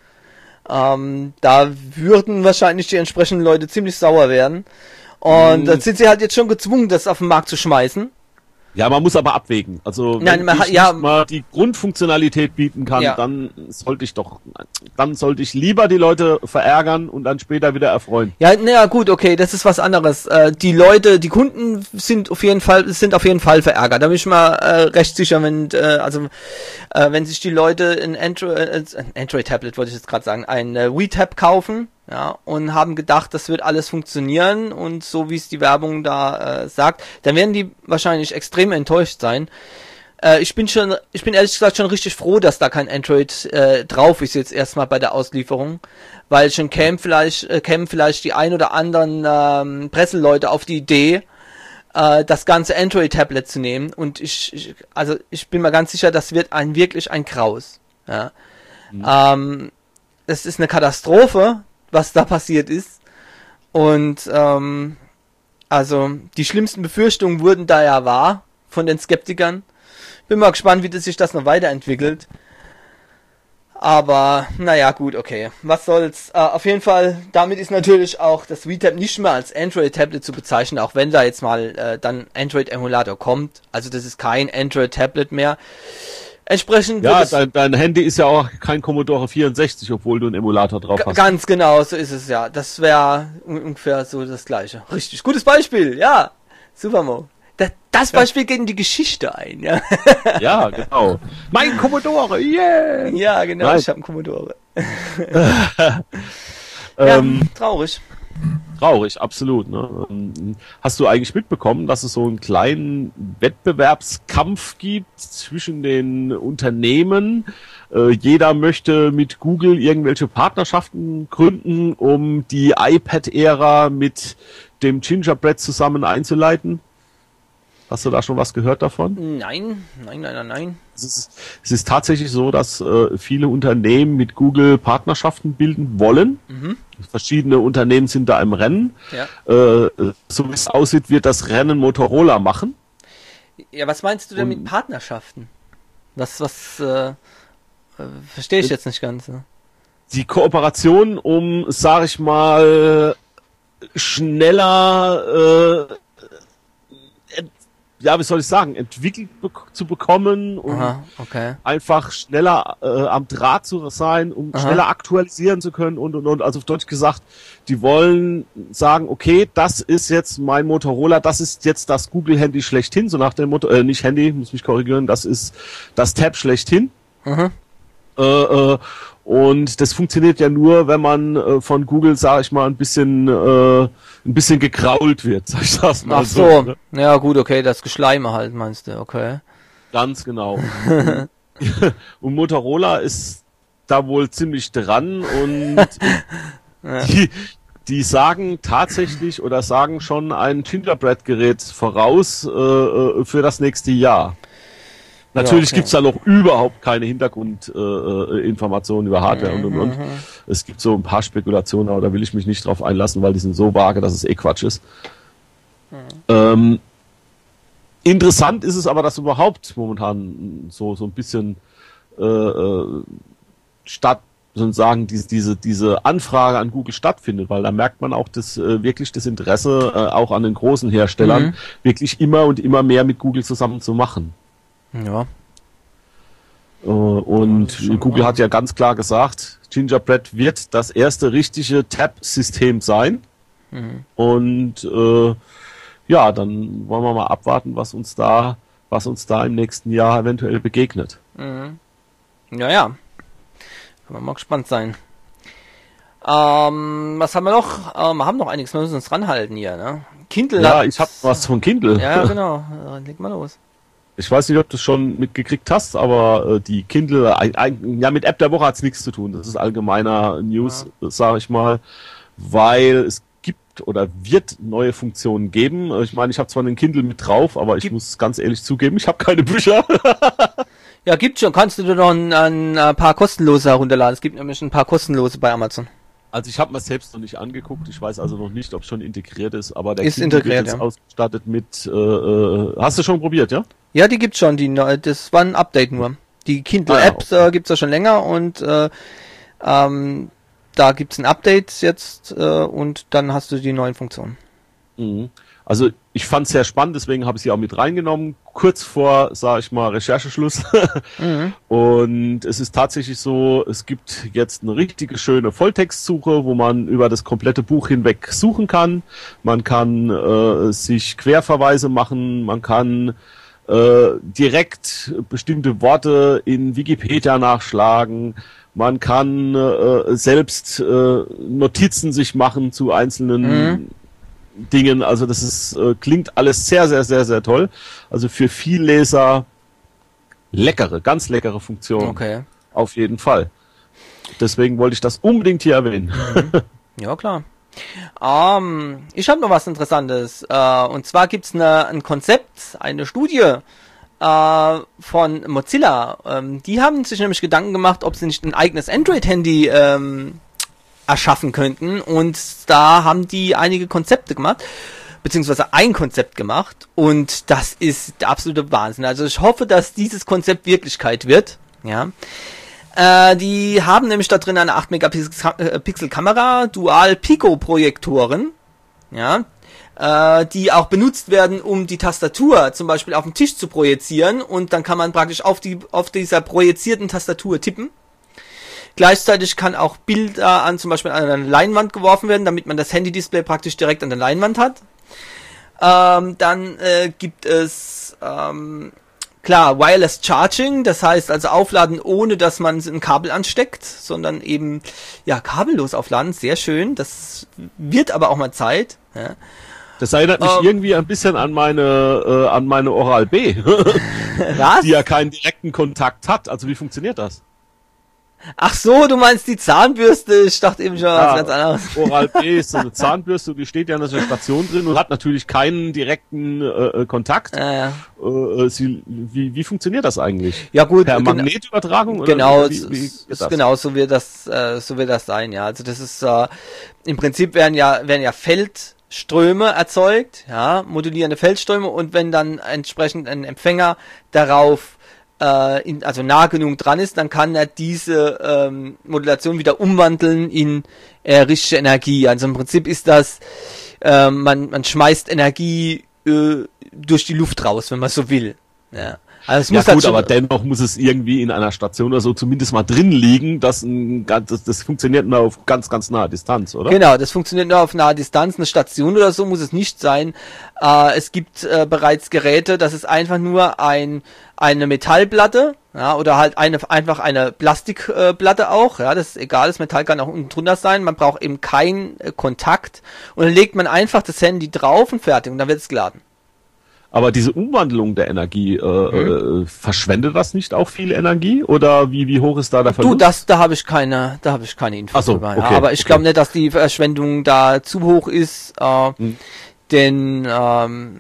Ähm, da würden wahrscheinlich die entsprechenden Leute ziemlich sauer werden. Und mhm. dann sind sie halt jetzt schon gezwungen, das auf den Markt zu schmeißen. Ja, man muss aber abwägen. Also wenn Nein, man, ich ja, nicht mal die Grundfunktionalität bieten kann, ja. dann sollte ich doch, dann sollte ich lieber die Leute verärgern und dann später wieder erfreuen. Ja, naja, gut, okay, das ist was anderes. Äh, die Leute, die Kunden sind auf jeden Fall, sind auf jeden Fall verärgert. Da bin ich mal äh, recht sicher, wenn, äh, also äh, wenn sich die Leute ein Android, äh, ein Android-Tablet, wollte ich jetzt gerade sagen, ein äh, Wii-Tab kaufen. Ja, und haben gedacht, das wird alles funktionieren und so wie es die Werbung da äh, sagt, dann werden die wahrscheinlich extrem enttäuscht sein. Äh, ich bin schon, ich bin ehrlich gesagt schon richtig froh, dass da kein Android äh, drauf ist jetzt erstmal bei der Auslieferung, weil schon kämen vielleicht, äh, kämen vielleicht die ein oder anderen ähm, Presseleute auf die Idee, äh, das ganze Android-Tablet zu nehmen und ich, ich, also ich bin mir ganz sicher, das wird ein wirklich ein Graus. Ja. Mhm. Ähm, das ist eine Katastrophe, was da passiert ist. Und ähm, also die schlimmsten Befürchtungen wurden da ja wahr von den Skeptikern. Bin mal gespannt, wie das sich das noch weiterentwickelt. Aber naja, gut, okay. Was soll's. Äh, auf jeden Fall, damit ist natürlich auch das Wii-Tab nicht mehr als Android-Tablet zu bezeichnen, auch wenn da jetzt mal äh, dann Android-Emulator kommt. Also das ist kein Android-Tablet mehr. Entsprechend ja, dein, dein Handy ist ja auch kein Commodore vierundsechzig, obwohl du einen Emulator drauf hast. Ganz genau, so ist es ja. Das wäre ungefähr so das Gleiche. Richtig, gutes Beispiel, ja. Super, Mo. Das, das Beispiel ja. geht in die Geschichte ein, ja. Ja, genau. Mein Commodore, yeah! Ja, genau, Nein. ich habe einen Commodore. ja, ähm, traurig. Traurig, absolut. Ne? Hast du eigentlich mitbekommen, dass es so einen kleinen Wettbewerbskampf gibt zwischen den Unternehmen? Äh, jeder möchte mit Google irgendwelche Partnerschaften gründen, um die iPad-Ära mit dem Gingerbread zusammen einzuleiten. Hast du da schon was gehört davon? Nein, nein, nein, nein, nein. Es ist, es ist tatsächlich so, dass äh, viele Unternehmen mit Google Partnerschaften bilden wollen. Mhm. Verschiedene Unternehmen sind da im Rennen. Ja. Äh, so wie es aussieht, wird das Rennen Motorola machen. Ja, was meinst du denn Und, mit Partnerschaften? Was, was, äh, äh, verstehe ich jetzt nicht ganz. Ne? Die Kooperation, um, sag ich mal, schneller äh, ja, wie soll ich sagen, entwickelt be- zu bekommen und Aha, okay. einfach schneller äh, am Draht zu sein, um Aha. schneller aktualisieren zu können und und und. Also auf Deutsch gesagt, die wollen sagen, okay, das ist jetzt mein Motorola, das ist jetzt das Google-Handy schlechthin, so nach dem Motto, äh, nicht Handy, muss mich korrigieren, das ist das Tab schlechthin. Aha. Äh, äh, und das funktioniert ja nur, wenn man äh, von Google, sag ich mal, ein bisschen äh, ein bisschen gekrault wird, sag ich das mal. Ach so, so ne? Ja gut, okay, das Geschleime halt, meinst du, okay. Ganz genau. und, und Motorola ist da wohl ziemlich dran und ja. die, die sagen tatsächlich oder sagen schon ein Gingerbread-Gerät voraus äh, für das nächste Jahr. Natürlich ja, okay. gibt's da noch überhaupt keine Hintergrundinformationen äh, über Hardware mhm, und und und. Es gibt so ein paar Spekulationen, aber da will ich mich nicht drauf einlassen, weil die sind so vage, dass es eh Quatsch ist. Mhm. Ähm, interessant ist es aber, dass überhaupt momentan so so ein bisschen äh, statt sozusagen diese diese diese Anfrage an Google stattfindet, weil da merkt man auch das äh, wirklich das Interesse äh, auch an den großen Herstellern mhm. wirklich immer und immer mehr mit Google zusammen zu machen. Ja. Und ja, Google klar. hat ja ganz klar gesagt, Gingerbread wird das erste richtige Tab-System sein. Mhm. Und äh, ja, dann wollen wir mal abwarten, was uns da was uns da im nächsten Jahr eventuell begegnet. Mhm. Ja, ja. Können wir mal gespannt sein. Ähm, was haben wir noch? Ähm, wir haben noch einiges, wir müssen uns ranhalten hier, ne? Kindle. Ja, hat, ich habe was von Kindle. Ja, genau. Leg mal los. Ich weiß nicht, ob du es schon mitgekriegt hast, aber äh, die Kindle, ein, ein, ja, mit App der Woche hat's nichts zu tun. Das ist allgemeiner News, ja. sage ich mal, weil es gibt oder wird neue Funktionen geben. Ich meine, ich habe zwar einen Kindle mit drauf, aber ich gibt muss ganz ehrlich zugeben, ich habe keine Bücher. Ja, gibt schon. Kannst du dir noch ein, ein paar kostenlose herunterladen. Es gibt nämlich ein paar kostenlose bei Amazon. Also ich habe mir selbst noch nicht angeguckt. Ich weiß also noch nicht, ob es schon integriert ist, aber der ist Kindle integriert, wird jetzt ja. ausgestattet mit... Äh, äh, hast du schon probiert, ja? Ja, die gibt's schon. Die, das war ein Update nur. Die Kindle-Apps ah, ja, okay. äh, gibt's ja schon länger und äh, ähm, da gibt's ein Update jetzt äh, und dann hast du die neuen Funktionen. Mhm. Also ich fand es sehr spannend, deswegen habe ich sie auch mit reingenommen, kurz vor, sage ich mal, Rechercheschluss. mhm. Und es ist tatsächlich so, es gibt jetzt eine richtige schöne Volltextsuche, wo man über das komplette Buch hinweg suchen kann. Man kann äh, sich Querverweise machen, man kann äh, direkt bestimmte Worte in Wikipedia nachschlagen. Man kann äh, selbst äh, Notizen sich machen zu einzelnen mhm. Dingen, also das ist äh, klingt alles sehr, sehr, sehr, sehr toll. Also für Vielleser leckere, ganz leckere Funktion. Okay. Auf jeden Fall. Deswegen wollte ich das unbedingt hier erwähnen. Mhm. Ja, klar. Ähm, ich habe noch was Interessantes. Äh, und zwar gibt's eine, ein Konzept, eine Studie äh, von Mozilla. Ähm, die haben sich nämlich Gedanken gemacht, ob sie nicht ein eigenes Android-Handy ähm, erschaffen könnten, und da haben die einige Konzepte gemacht, beziehungsweise ein Konzept gemacht, und das ist der absolute Wahnsinn. Also ich hoffe, dass dieses Konzept Wirklichkeit wird, ja. Äh, die haben nämlich da drin eine acht Megapixel Kamera, Dual-Pico-Projektoren, ja, äh, die auch benutzt werden, um die Tastatur zum Beispiel auf dem Tisch zu projizieren, und dann kann man praktisch auf die auf dieser projizierten Tastatur tippen. Gleichzeitig kann auch Bilder an zum Beispiel an eine Leinwand geworfen werden, damit man das Handy-Display praktisch direkt an der Leinwand hat. Ähm, dann äh, gibt es ähm, klar Wireless Charging, das heißt also aufladen, ohne dass man ein Kabel ansteckt, sondern eben ja kabellos aufladen. Sehr schön. Das wird aber auch mal Zeit. Ja. Das erinnert mich ähm, irgendwie ein bisschen an meine äh, an meine Oral-B, was? Die ja keinen direkten Kontakt hat. Also wie funktioniert das? Ach so, du meinst die Zahnbürste? Ich dachte eben schon ja, was ganz anderes. Oral-B ist so eine Zahnbürste, die steht ja in der Station drin und hat natürlich keinen direkten äh, Kontakt. Ja, ja. Äh, sie, wie, wie funktioniert das eigentlich? Ja gut, per Magnetübertragung? Oder genau, wie, wie das? genau, so wird das, äh, so wird das sein. Ja, also das ist äh, im Prinzip werden ja werden ja Feldströme erzeugt, ja, modulierende Feldströme, und wenn dann entsprechend ein Empfänger darauf In, also nah genug dran ist, dann kann er diese ähm, Modulation wieder umwandeln in äh, richtige Energie. Also im Prinzip ist das, äh, man, man schmeißt Energie äh, durch die Luft raus, wenn man so will. Ja. Also es ja muss gut, halt schon, aber dennoch muss es irgendwie in einer Station oder so zumindest mal drin liegen, dass ein, das, das funktioniert nur auf ganz, ganz naher Distanz, oder? Genau, das funktioniert nur auf naher Distanz. Eine Station oder so muss es nicht sein. Äh, es gibt äh, bereits Geräte, das ist einfach nur ein eine Metallplatte, ja, oder halt eine einfach eine Plastikplatte äh, auch, ja, das ist egal, das Metall kann auch unten drunter sein, man braucht eben keinen äh, Kontakt, und dann legt man einfach das Handy drauf und fertig, und dann wird es geladen. Aber diese Umwandlung der Energie, äh, mhm. äh, verschwendet das nicht auch viel Energie? Oder wie wie hoch ist da der Verlust? Du, das, da habe ich keine, da habe ich keine Infos Ach so, drüber. Okay, ja, aber ich okay. glaube nicht, dass die Verschwendung da zu hoch ist, äh, mhm. denn ähm,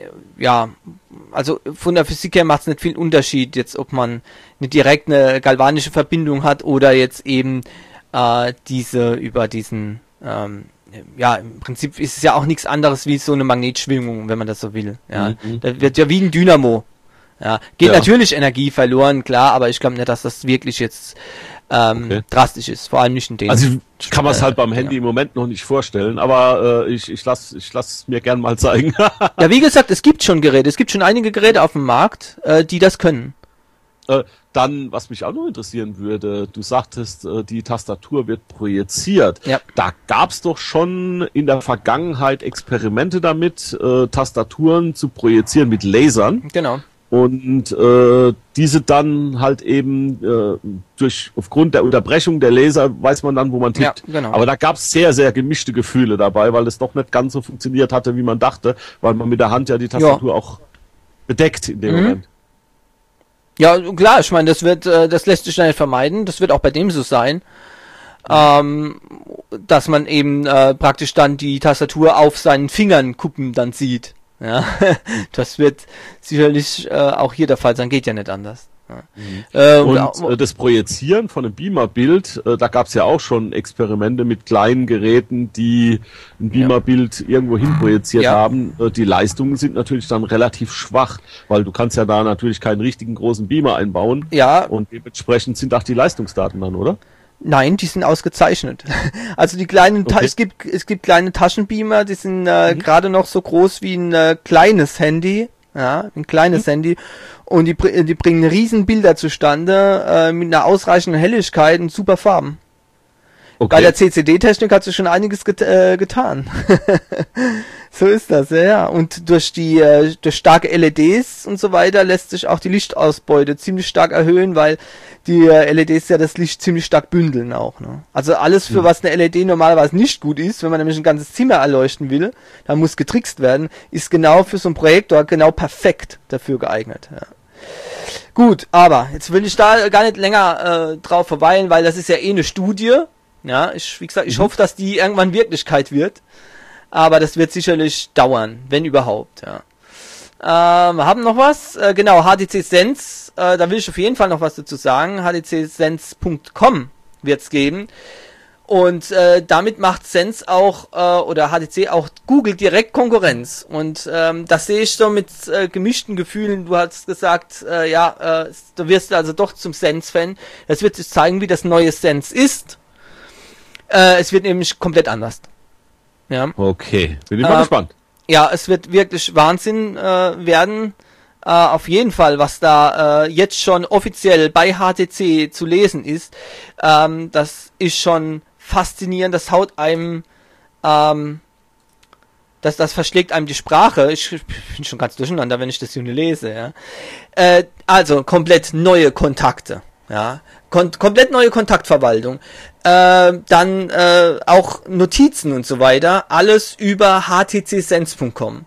ja, also von der Physik her macht es nicht viel Unterschied, jetzt ob man eine direkt eine galvanische Verbindung hat oder jetzt eben äh, diese über diesen ähm, ja, im Prinzip ist es ja auch nichts anderes wie so eine Magnetschwingung, wenn man das so will. Ja, mhm. da wird ja wie ein Dynamo. Ja, geht ja. natürlich Energie verloren, klar, aber ich glaube nicht, dass das wirklich jetzt ähm, okay. drastisch ist, vor allem nicht in den. Also ich kann man es halt beim Handy ja. im Moment noch nicht vorstellen, aber äh, ich ich lasse ich lass mir gern mal zeigen. Ja, wie gesagt, es gibt schon Geräte, es gibt schon einige Geräte auf dem Markt, äh, die das können. Äh, dann, was mich auch noch interessieren würde, du sagtest, äh, die Tastatur wird projiziert. Ja. Da gab's doch schon in der Vergangenheit Experimente damit, äh, Tastaturen zu projizieren mit Lasern. Genau. Und äh, diese dann halt eben äh, durch aufgrund der Unterbrechung der Laser weiß man dann, wo man tippt. Ja, genau. Aber da gab es sehr, sehr gemischte Gefühle dabei, weil es doch nicht ganz so funktioniert hatte, wie man dachte, weil man mit der Hand ja die Tastatur ja. auch bedeckt in dem mhm. Moment. Ja, klar, ich meine, das wird, äh, das lässt sich ja nicht vermeiden, das wird auch bei dem so sein, ähm, dass man eben äh, praktisch dann die Tastatur auf seinen Fingern kuppen dann sieht. Ja, das wird sicherlich äh, auch hier der Fall sein, geht ja nicht anders. Ja. Mhm. Äh, und und äh, das Projizieren von einem Beamerbild, äh, da gab es ja auch schon Experimente mit kleinen Geräten, die ein Beamerbild ja. irgendwo hin projiziert ja. haben. Äh, die Leistungen sind natürlich dann relativ schwach, weil du kannst ja da natürlich keinen richtigen großen Beamer einbauen. Ja. Und dementsprechend sind auch die Leistungsdaten dann, oder? Nein, die sind ausgezeichnet. Also die kleinen, Ta- okay. es gibt es gibt kleine Taschenbeamer, die sind äh, mhm. gerade noch so groß wie ein äh, kleines Handy, ja, ein kleines mhm. Handy, und die die bringen riesen Bilder zustande äh, mit einer ausreichenden Helligkeit und super Farben. Okay. Bei der C C D-Technik hat sich schon einiges get- äh, getan. So ist das, ja, ja. Und durch die äh, durch starke L E Ds und so weiter lässt sich auch die Lichtausbeute ziemlich stark erhöhen, weil die äh, L E Ds ja das Licht ziemlich stark bündeln auch. Ne? Also alles, für mhm. was eine L E D normalerweise nicht gut ist, wenn man nämlich ein ganzes Zimmer erleuchten will, da muss getrickst werden, ist genau für so einen Projektor genau perfekt dafür geeignet. Ja. Gut, aber jetzt will ich da gar nicht länger äh, drauf verweilen, weil das ist ja eh eine Studie. Ja, ich, wie gesagt, ich mhm. hoffe, dass die irgendwann Wirklichkeit wird. Aber das wird sicherlich dauern, wenn überhaupt, ja. Äh, wir haben noch was, äh, genau, H T C Sense, äh, da will ich auf jeden Fall noch was dazu sagen. H T C Sense Punkt com wird es geben. Und äh, damit macht Sense auch, äh, oder H T C auch Google direkt Konkurrenz. Und ähm, das sehe ich so mit äh, gemischten Gefühlen. Du hast gesagt, äh, ja, äh, du wirst also doch zum Sense-Fan. Das wird sich zeigen, wie das neue Sense ist. Äh, es wird nämlich komplett anders. Ja. Okay, bin ich mal äh, gespannt. Ja, es wird wirklich Wahnsinn äh, werden. Äh, auf jeden Fall, was da äh, jetzt schon offiziell bei H T C zu lesen ist. Ähm, das ist schon faszinierend. Das haut einem, ähm, das, das verschlägt einem die Sprache. Ich, ich bin schon ganz durcheinander, wenn ich das hier lese. Ja. Äh, also komplett neue Kontakte. Ja, Kon- komplett neue Kontaktverwaltung, äh, dann äh, auch Notizen und so weiter, alles über H T C Sense Punkt com.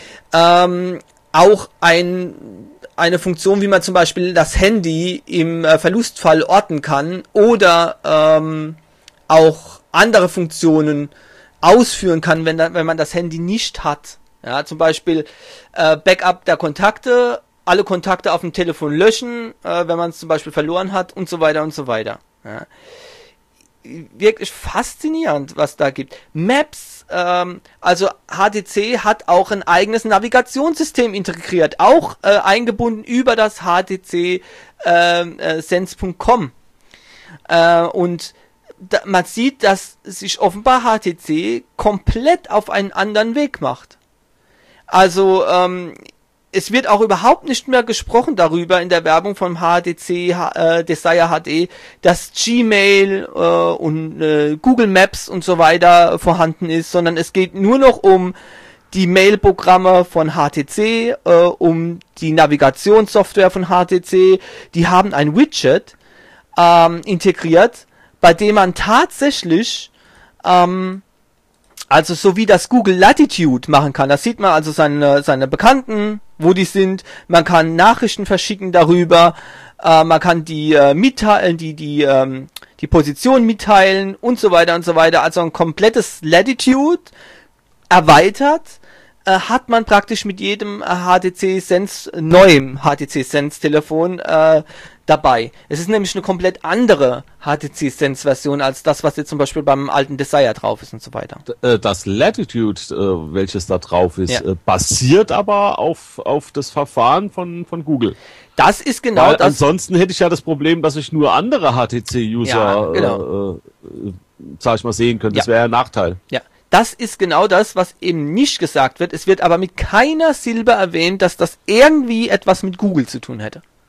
Ähm, auch ein, eine Funktion, wie man zum Beispiel das Handy im äh, Verlustfall orten kann oder ähm, auch andere Funktionen ausführen kann, wenn, da, wenn man das Handy nicht hat. Ja, zum Beispiel äh, Backup der Kontakte, alle Kontakte auf dem Telefon löschen, äh, wenn man es zum Beispiel verloren hat und so weiter und so weiter. Ja. Wirklich faszinierend, was da gibt. Maps, ähm, also H T C hat auch ein eigenes Navigationssystem integriert, auch äh, eingebunden über das H T C äh, äh, Sense Punkt com. Äh, und da, man sieht, dass sich offenbar H T C komplett auf einen anderen Weg macht. Also, ähm, es wird auch überhaupt nicht mehr gesprochen darüber in der Werbung von H T C äh, Desire H D, dass Gmail äh, und äh, Google Maps und so weiter vorhanden ist, sondern es geht nur noch um die Mail-Programme von H T C, äh, um die Navigationssoftware von H T C. Die haben ein Widget ähm, integriert, bei dem man tatsächlich ähm, also so wie das Google Latitude machen kann. Da sieht man also seine, seine Bekannten, wo die sind. Man kann Nachrichten verschicken darüber. Äh, man kann die äh, mitteilen, die, die, ähm, die Position mitteilen und so weiter und so weiter. Also ein komplettes Latitude erweitert äh, hat man praktisch mit jedem äh, H T C Sense, neuem H T C Sense Telefon äh, dabei. Es ist nämlich eine komplett andere H T C Sense Version als das, was jetzt zum Beispiel beim alten Desire drauf ist und so weiter. Das Latitude, welches da drauf ist, ja. basiert aber auf, auf das Verfahren von, von Google. Das ist genau Weil das. Ansonsten hätte ich ja das Problem, dass ich nur andere H T C-User, ja, genau. äh, sag ich mal, sehen könnte. Das ja. wäre ja ein Nachteil. Ja. Das ist genau das, was eben nicht gesagt wird. Es wird aber mit keiner Silbe erwähnt, dass das irgendwie etwas mit Google zu tun hätte.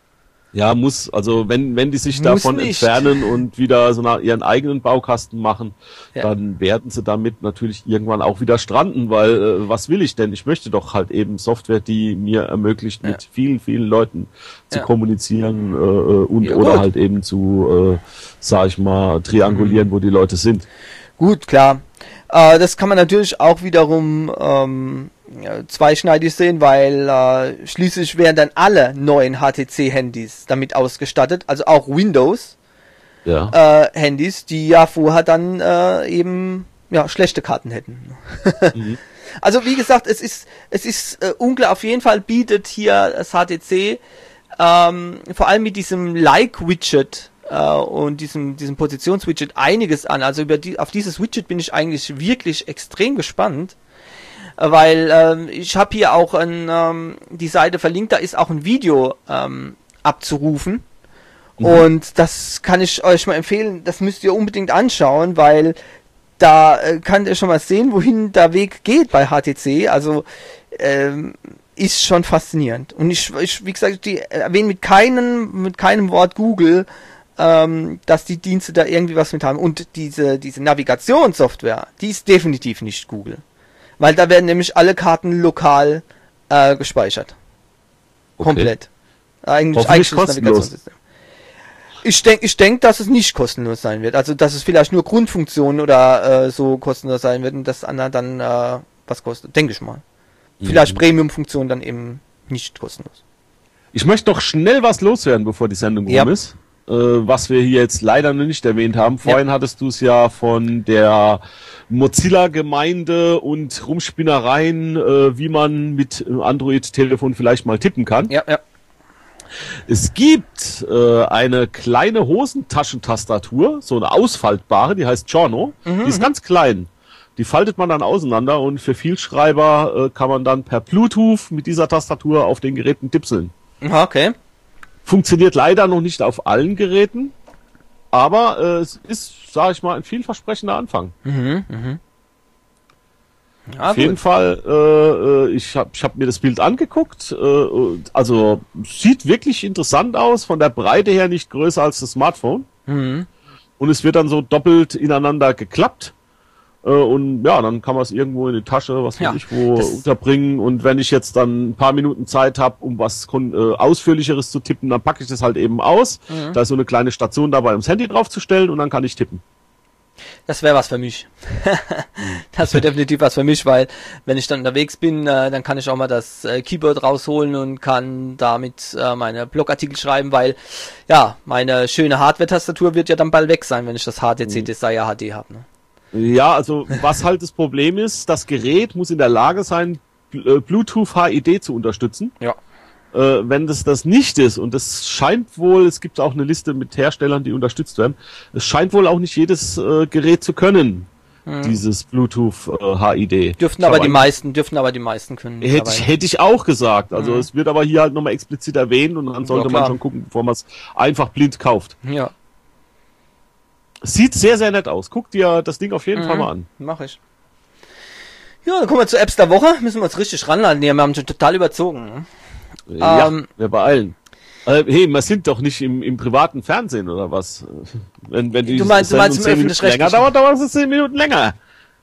Ja, muss, also wenn wenn die sich Muss davon nicht. entfernen und wieder so nach ihren eigenen Baukasten machen, Ja. dann werden sie damit natürlich irgendwann auch wieder stranden, weil äh, was will ich denn? Ich möchte doch halt eben Software, die mir ermöglicht, Ja. mit vielen, vielen Leuten zu Ja. kommunizieren äh, äh, und Ja, oder gut. halt eben zu, äh, sag ich mal, triangulieren, wo die Leute sind. Gut, klar. Äh, das kann man natürlich auch wiederum ähm, ja, zweischneidig sehen, weil äh, schließlich werden dann alle neuen H T C-Handys damit ausgestattet, also auch Windows. Ja. Äh, Handys, die ja vorher dann äh, eben ja schlechte Karten hätten. Mhm. Also wie gesagt, es ist es ist äh, unklar. Auf jeden Fall bietet hier das H T C ähm, vor allem mit diesem Like-Widget äh, und diesem diesem Positions-Widget einiges an. Also über die auf dieses Widget bin ich eigentlich wirklich extrem gespannt, äh, weil ähm, ich habe hier auch ein, ähm, die Seite verlinkt. Da ist auch ein Video ähm, abzurufen. Und das kann ich euch mal empfehlen, das müsst ihr unbedingt anschauen, weil da äh, könnt ihr schon mal sehen, wohin der Weg geht bei H T C. Also ähm, ist schon faszinierend. Und ich, ich wie gesagt, die erwähnen mit keinem, mit keinem Wort Google, ähm, dass die Dienste da irgendwie was mit haben. Und diese, diese Navigationssoftware, die ist definitiv nicht Google. Weil da werden nämlich alle Karten lokal äh, gespeichert. Okay. Komplett. Eigentlich, Hoffentlich eigentlich das kostenlos. Navigationssystem. Ich denke, ich denk, dass es nicht kostenlos sein wird. Also, dass es vielleicht nur Grundfunktionen oder äh, so kostenlos sein wird und das andere dann äh, was kostet. Denke ich mal. Vielleicht Mhm. Premium-Funktionen dann eben nicht kostenlos. Ich möchte doch schnell was loswerden, bevor die Sendung Ja. rum ist. Äh, was wir hier jetzt leider noch nicht erwähnt haben. Vorhin hattest du es ja von der Mozilla-Gemeinde und Rumspinnereien, äh, wie man mit äh, Android-Telefon vielleicht mal tippen kann. Ja, ja. Es gibt äh, eine kleine Hosentaschentastatur, so eine ausfaltbare, die heißt Giorno. Die ist ganz klein. Die faltet man dann auseinander und für Vielschreiber äh, kann man dann per Bluetooth mit dieser Tastatur auf den Geräten tipseln. Aha, okay. Funktioniert leider noch nicht auf allen Geräten, aber äh, es ist, sage ich mal, ein vielversprechender Anfang. Mhm, mhm. Ja, Auf jeden Fall, äh, äh, ich habe ich hab mir das Bild angeguckt, äh, und- also sieht wirklich interessant aus, von der Breite her nicht größer als das Smartphone. Mhm. Und es wird dann so doppelt ineinander geklappt. Äh, und ja, dann kann man es irgendwo in die Tasche, was weiß Ja, ich wo, das- unterbringen. Und wenn ich jetzt dann ein paar Minuten Zeit habe, um was kon- äh, Ausführlicheres zu tippen, dann packe ich das halt eben aus. Mhm. Da ist so eine kleine Station dabei, ums Handy draufzustellen und dann kann ich tippen. Das wäre was für mich. Das wäre definitiv was für mich, weil wenn ich dann unterwegs bin, äh, dann kann ich auch mal das äh, Keyboard rausholen und kann damit äh, meine Blogartikel schreiben, weil ja, meine schöne Hardware-Tastatur wird ja dann bald weg sein, wenn ich das H T C Desire H D habe. Ne? Ja, also was halt das Problem ist, das Gerät muss in der Lage sein, Bl- äh, Bluetooth H I D zu unterstützen. Ja. Äh, wenn das das nicht ist, und das scheint wohl, es gibt auch eine Liste mit Herstellern, die unterstützt werden, es scheint wohl auch nicht jedes äh, Gerät zu können, dieses Bluetooth äh, H I D. Dürften Ich aber hab die eigentlich- meisten, dürften aber die meisten können. Hätte ich, mittlerweile. hätte ich auch gesagt. Also Mhm. es wird aber hier halt nochmal explizit erwähnt und dann sollte man klar. schon gucken, bevor man es einfach blind kauft. Ja, Sieht sehr, sehr nett aus. Guck dir das Ding auf jeden Mhm. Fall mal an. mach ich. Ja, dann kommen wir zu Apps der Woche. Müssen wir uns richtig ranladen. Ja, wir haben schon total überzogen. ne? Ja, Ähm, wir beeilen. Äh, hey, wir sind doch nicht im, im privaten Fernsehen oder was? Wenn, wenn die Du meinst- du Sendung meinst im zehn Minuten länger Öffentlich-Rechtlichen? dauert, dauert es zehn Minuten länger.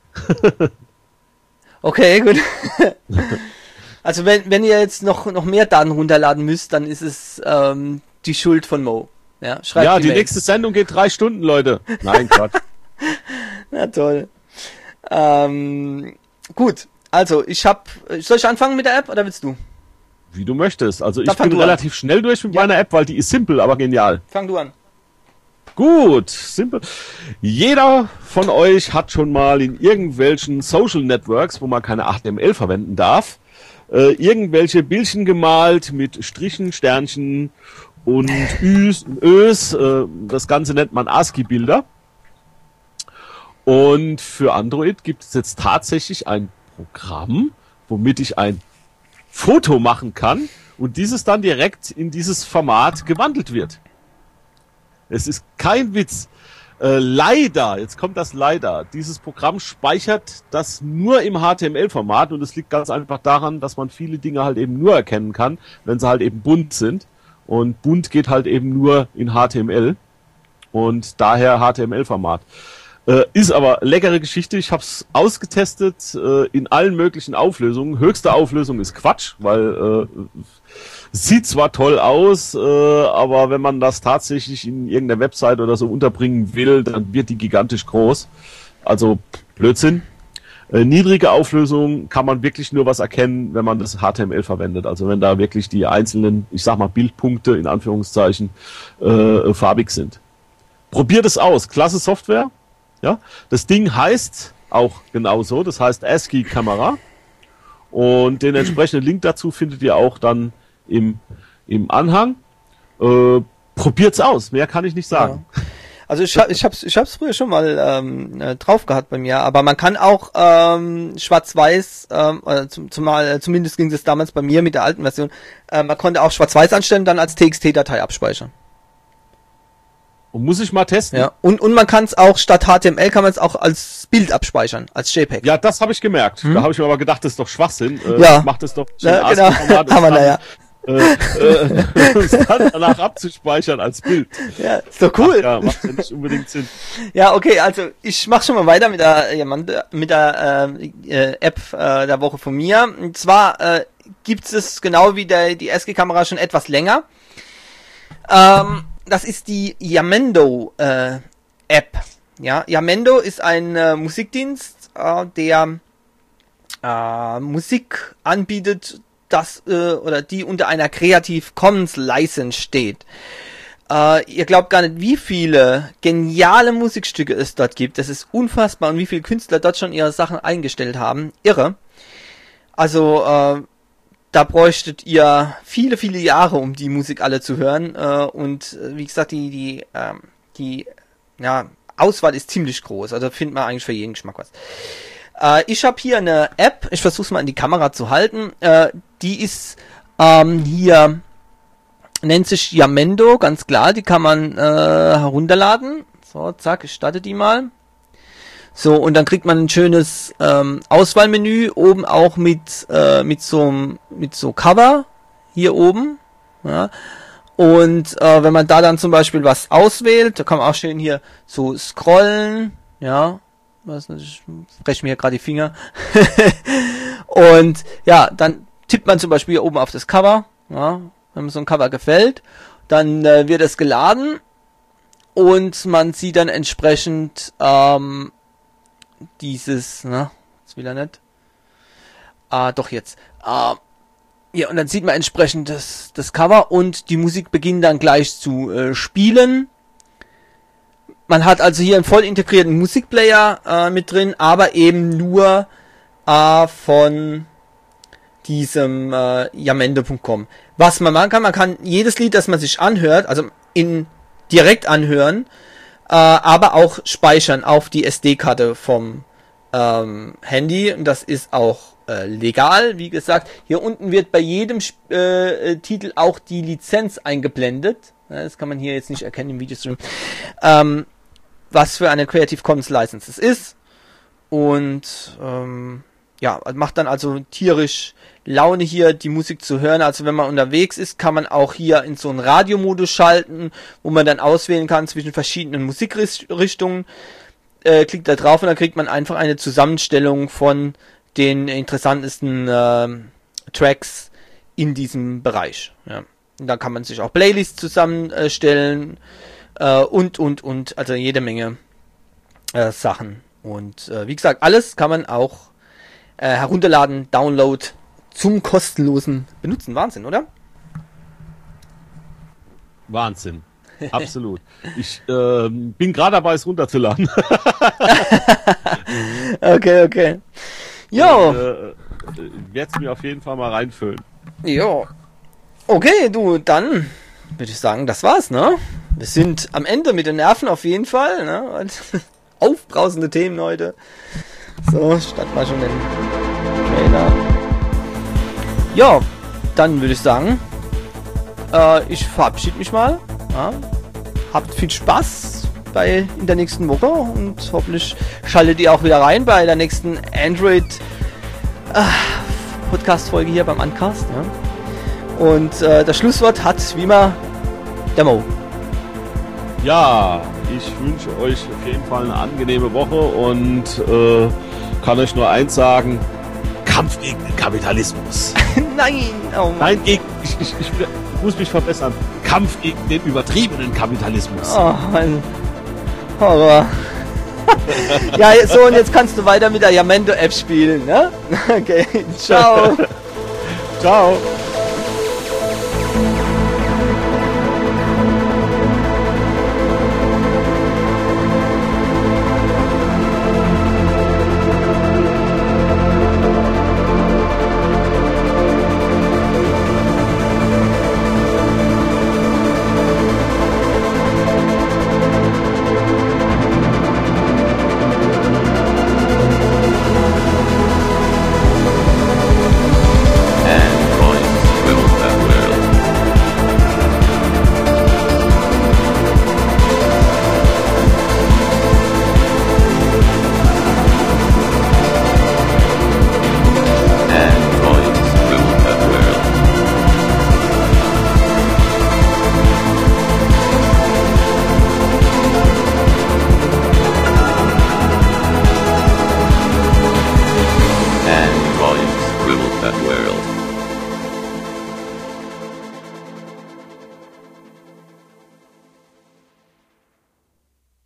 Okay, gut. Also wenn, wenn ihr jetzt noch, noch mehr Daten runterladen müsst, dann ist es ähm, die Schuld von Mo. Ja, schreibt Ja, die Mail. nächste Sendung geht drei Stunden, Leute. Nein, Quatsch. Na toll. Ähm, gut, also ich hab. Soll ich anfangen mit der App oder willst du? Wie du möchtest. Also ich Dann fang bin du an. relativ schnell durch mit Ja. meiner App, weil die ist simpel, aber genial. Fang du an. Gut, simpel. Jeder von euch hat schon mal in irgendwelchen Social Networks, wo man keine H T M L verwenden darf, äh, irgendwelche Bildchen gemalt mit Strichen, Sternchen und Üs, Ös. Äh, das Ganze nennt man ASCII-Bilder. Und für Android gibt es jetzt tatsächlich ein Programm, womit ich ein Foto machen kann und dieses dann direkt in dieses Format gewandelt wird. Es ist kein Witz. Äh, leider, jetzt kommt das leider, dieses Programm speichert das nur im H T M L-Format und es liegt ganz einfach daran, dass man viele Dinge halt eben nur erkennen kann, wenn sie halt eben bunt sind. und bunt geht halt eben nur in H T M L und daher H T M L-Format. Äh, ist aber leckere Geschichte. Ich habe es ausgetestet äh, in allen möglichen Auflösungen. Höchste Auflösung ist Quatsch, weil äh, sieht zwar toll aus, äh, aber wenn man das tatsächlich in irgendeiner Website oder so unterbringen will, dann wird die gigantisch groß. Also Blödsinn. Äh, niedrige Auflösung kann man wirklich nur was erkennen, wenn man das H T M L verwendet. Also wenn da wirklich die einzelnen, ich sag mal Bildpunkte in Anführungszeichen äh, farbig sind. Probiert es aus. Klasse Software. Ja, das Ding heißt auch genauso, das heißt ASCII-Kamera und den entsprechenden Link dazu findet ihr auch dann im, im Anhang. Äh, probiert's aus, mehr kann ich nicht sagen. Ja. Also ich, ich hab's, ich hab's früher schon mal ähm, äh, drauf gehabt bei mir, aber man kann auch ähm, schwarz-weiß, ähm, oder zum, zumal, zumindest ging es damals bei mir mit der alten Version, äh, man konnte auch schwarz-weiß anstellen, dann als T X T-Datei abspeichern. Und muss ich mal testen. Ja, und, und man kann es auch statt H T M L kann man es auch als Bild abspeichern, als JPEG. Ja, das habe ich gemerkt. Hm? Da habe ich mir aber gedacht, das ist doch Schwachsinn. Äh, ja. Macht es doch ja, genau. Haben wir da ja. Äh, äh, dann danach abzuspeichern als Bild. Ja, ist doch cool. Ach, ja, macht ja nicht unbedingt Sinn. Ja, okay, also ich mach schon mal weiter mit der ja, mit der äh, App äh, der Woche von mir. Und zwar äh, gibt es genau wie der die ASCII-Kamera schon etwas länger. Ähm, das ist die Jamendo äh, App. Ja, Jamendo ist ein äh, Musikdienst, äh, der äh, Musik anbietet, das äh, oder die unter einer Creative Commons License steht. Äh, ihr glaubt gar nicht, wie viele geniale Musikstücke es dort gibt. Das ist unfassbar und wie viele Künstler dort schon ihre Sachen eingestellt haben. Irre. Also äh, da bräuchtet ihr viele, viele Jahre, um die Musik alle zu hören. Äh, und äh, wie gesagt, die, die, äh, die ja, Auswahl ist ziemlich groß. Also findet man eigentlich für jeden Geschmack was. Äh, ich habe hier eine App, ich versuche es mal in die Kamera zu halten. Äh, die ist ähm, hier, nennt sich Jamendo, ganz klar. Die kann man äh, herunterladen. So, zack, ich starte die mal. So, und dann kriegt man ein schönes ähm, Auswahlmenü, oben auch mit äh, mit so mit so Cover hier oben. Ja. Und äh, wenn man da dann zum Beispiel was auswählt, da kann man auch schön hier so scrollen, ja, was ich breche mir gerade die Finger. Und ja, dann tippt man zum Beispiel hier oben auf das Cover, ja, wenn mir so ein Cover gefällt, dann äh, wird es geladen und man sieht dann entsprechend ähm, dieses, ne, jetzt will er nicht, ah, doch jetzt, ah, ja, und dann sieht man entsprechend das, das Cover und die Musik beginnt dann gleich zu äh, spielen. Man hat also hier einen voll integrierten Musikplayer äh, mit drin, aber eben nur äh, von diesem äh, Jamendo Punkt com. Was man machen kann, man kann jedes Lied, das man sich anhört, also in direkt anhören, äh, aber auch speichern auf die S D-Karte vom ähm, Handy. Und das ist auch äh, legal, wie gesagt. Hier unten wird bei jedem äh, Titel auch die Lizenz eingeblendet. Ja, das kann man hier jetzt nicht erkennen im Videostream. Ähm, was für eine Creative Commons License es ist. Und ähm, ja, macht dann also tierisch Laune hier, die Musik zu hören. Also wenn man unterwegs ist, kann man auch hier in so einen Radiomodus schalten, wo man dann auswählen kann zwischen verschiedenen Musikrichtungen. Äh, klickt da drauf und dann kriegt man einfach eine Zusammenstellung von den interessantesten äh, Tracks in diesem Bereich. Ja. Und dann kann man sich auch Playlists zusammenstellen äh, und, und, und, also jede Menge äh, Sachen. Und äh, wie gesagt, alles kann man auch äh, herunterladen, Download zum kostenlosen Benutzen. Wahnsinn, oder? Wahnsinn. Absolut. Ich äh, bin gerade dabei, es runterzuladen. Okay, okay. Jo. Ich äh, werde es mir auf jeden Fall mal reinfüllen. Jo. Okay, du, dann würde ich sagen, das war's, ne? Wir sind am Ende mit den Nerven auf jeden Fall, ne? Aufbrausende Themen heute. So, starten wir schon den Trailer. Ja, dann würde ich sagen, äh, ich verabschiede mich mal. Ja. Habt viel Spaß bei in der nächsten Woche und hoffentlich schaltet ihr auch wieder rein bei der nächsten Android äh, Podcast-Folge hier beim Uncast. Ja. Und äh, das Schlusswort hat wie immer der Mo. Ja, ich wünsche euch auf jeden Fall eine angenehme Woche und äh, kann euch nur eins sagen: Kampf gegen den Kapitalismus. Nein, oh Mann. Nein, gegen, ich, ich, ich, ich muss mich verbessern. Kampf gegen den übertriebenen Kapitalismus. Oh Mann. Horror. Ja, so, und jetzt kannst du weiter mit der Yamendo-App spielen, ne? Okay, ciao. Ciao.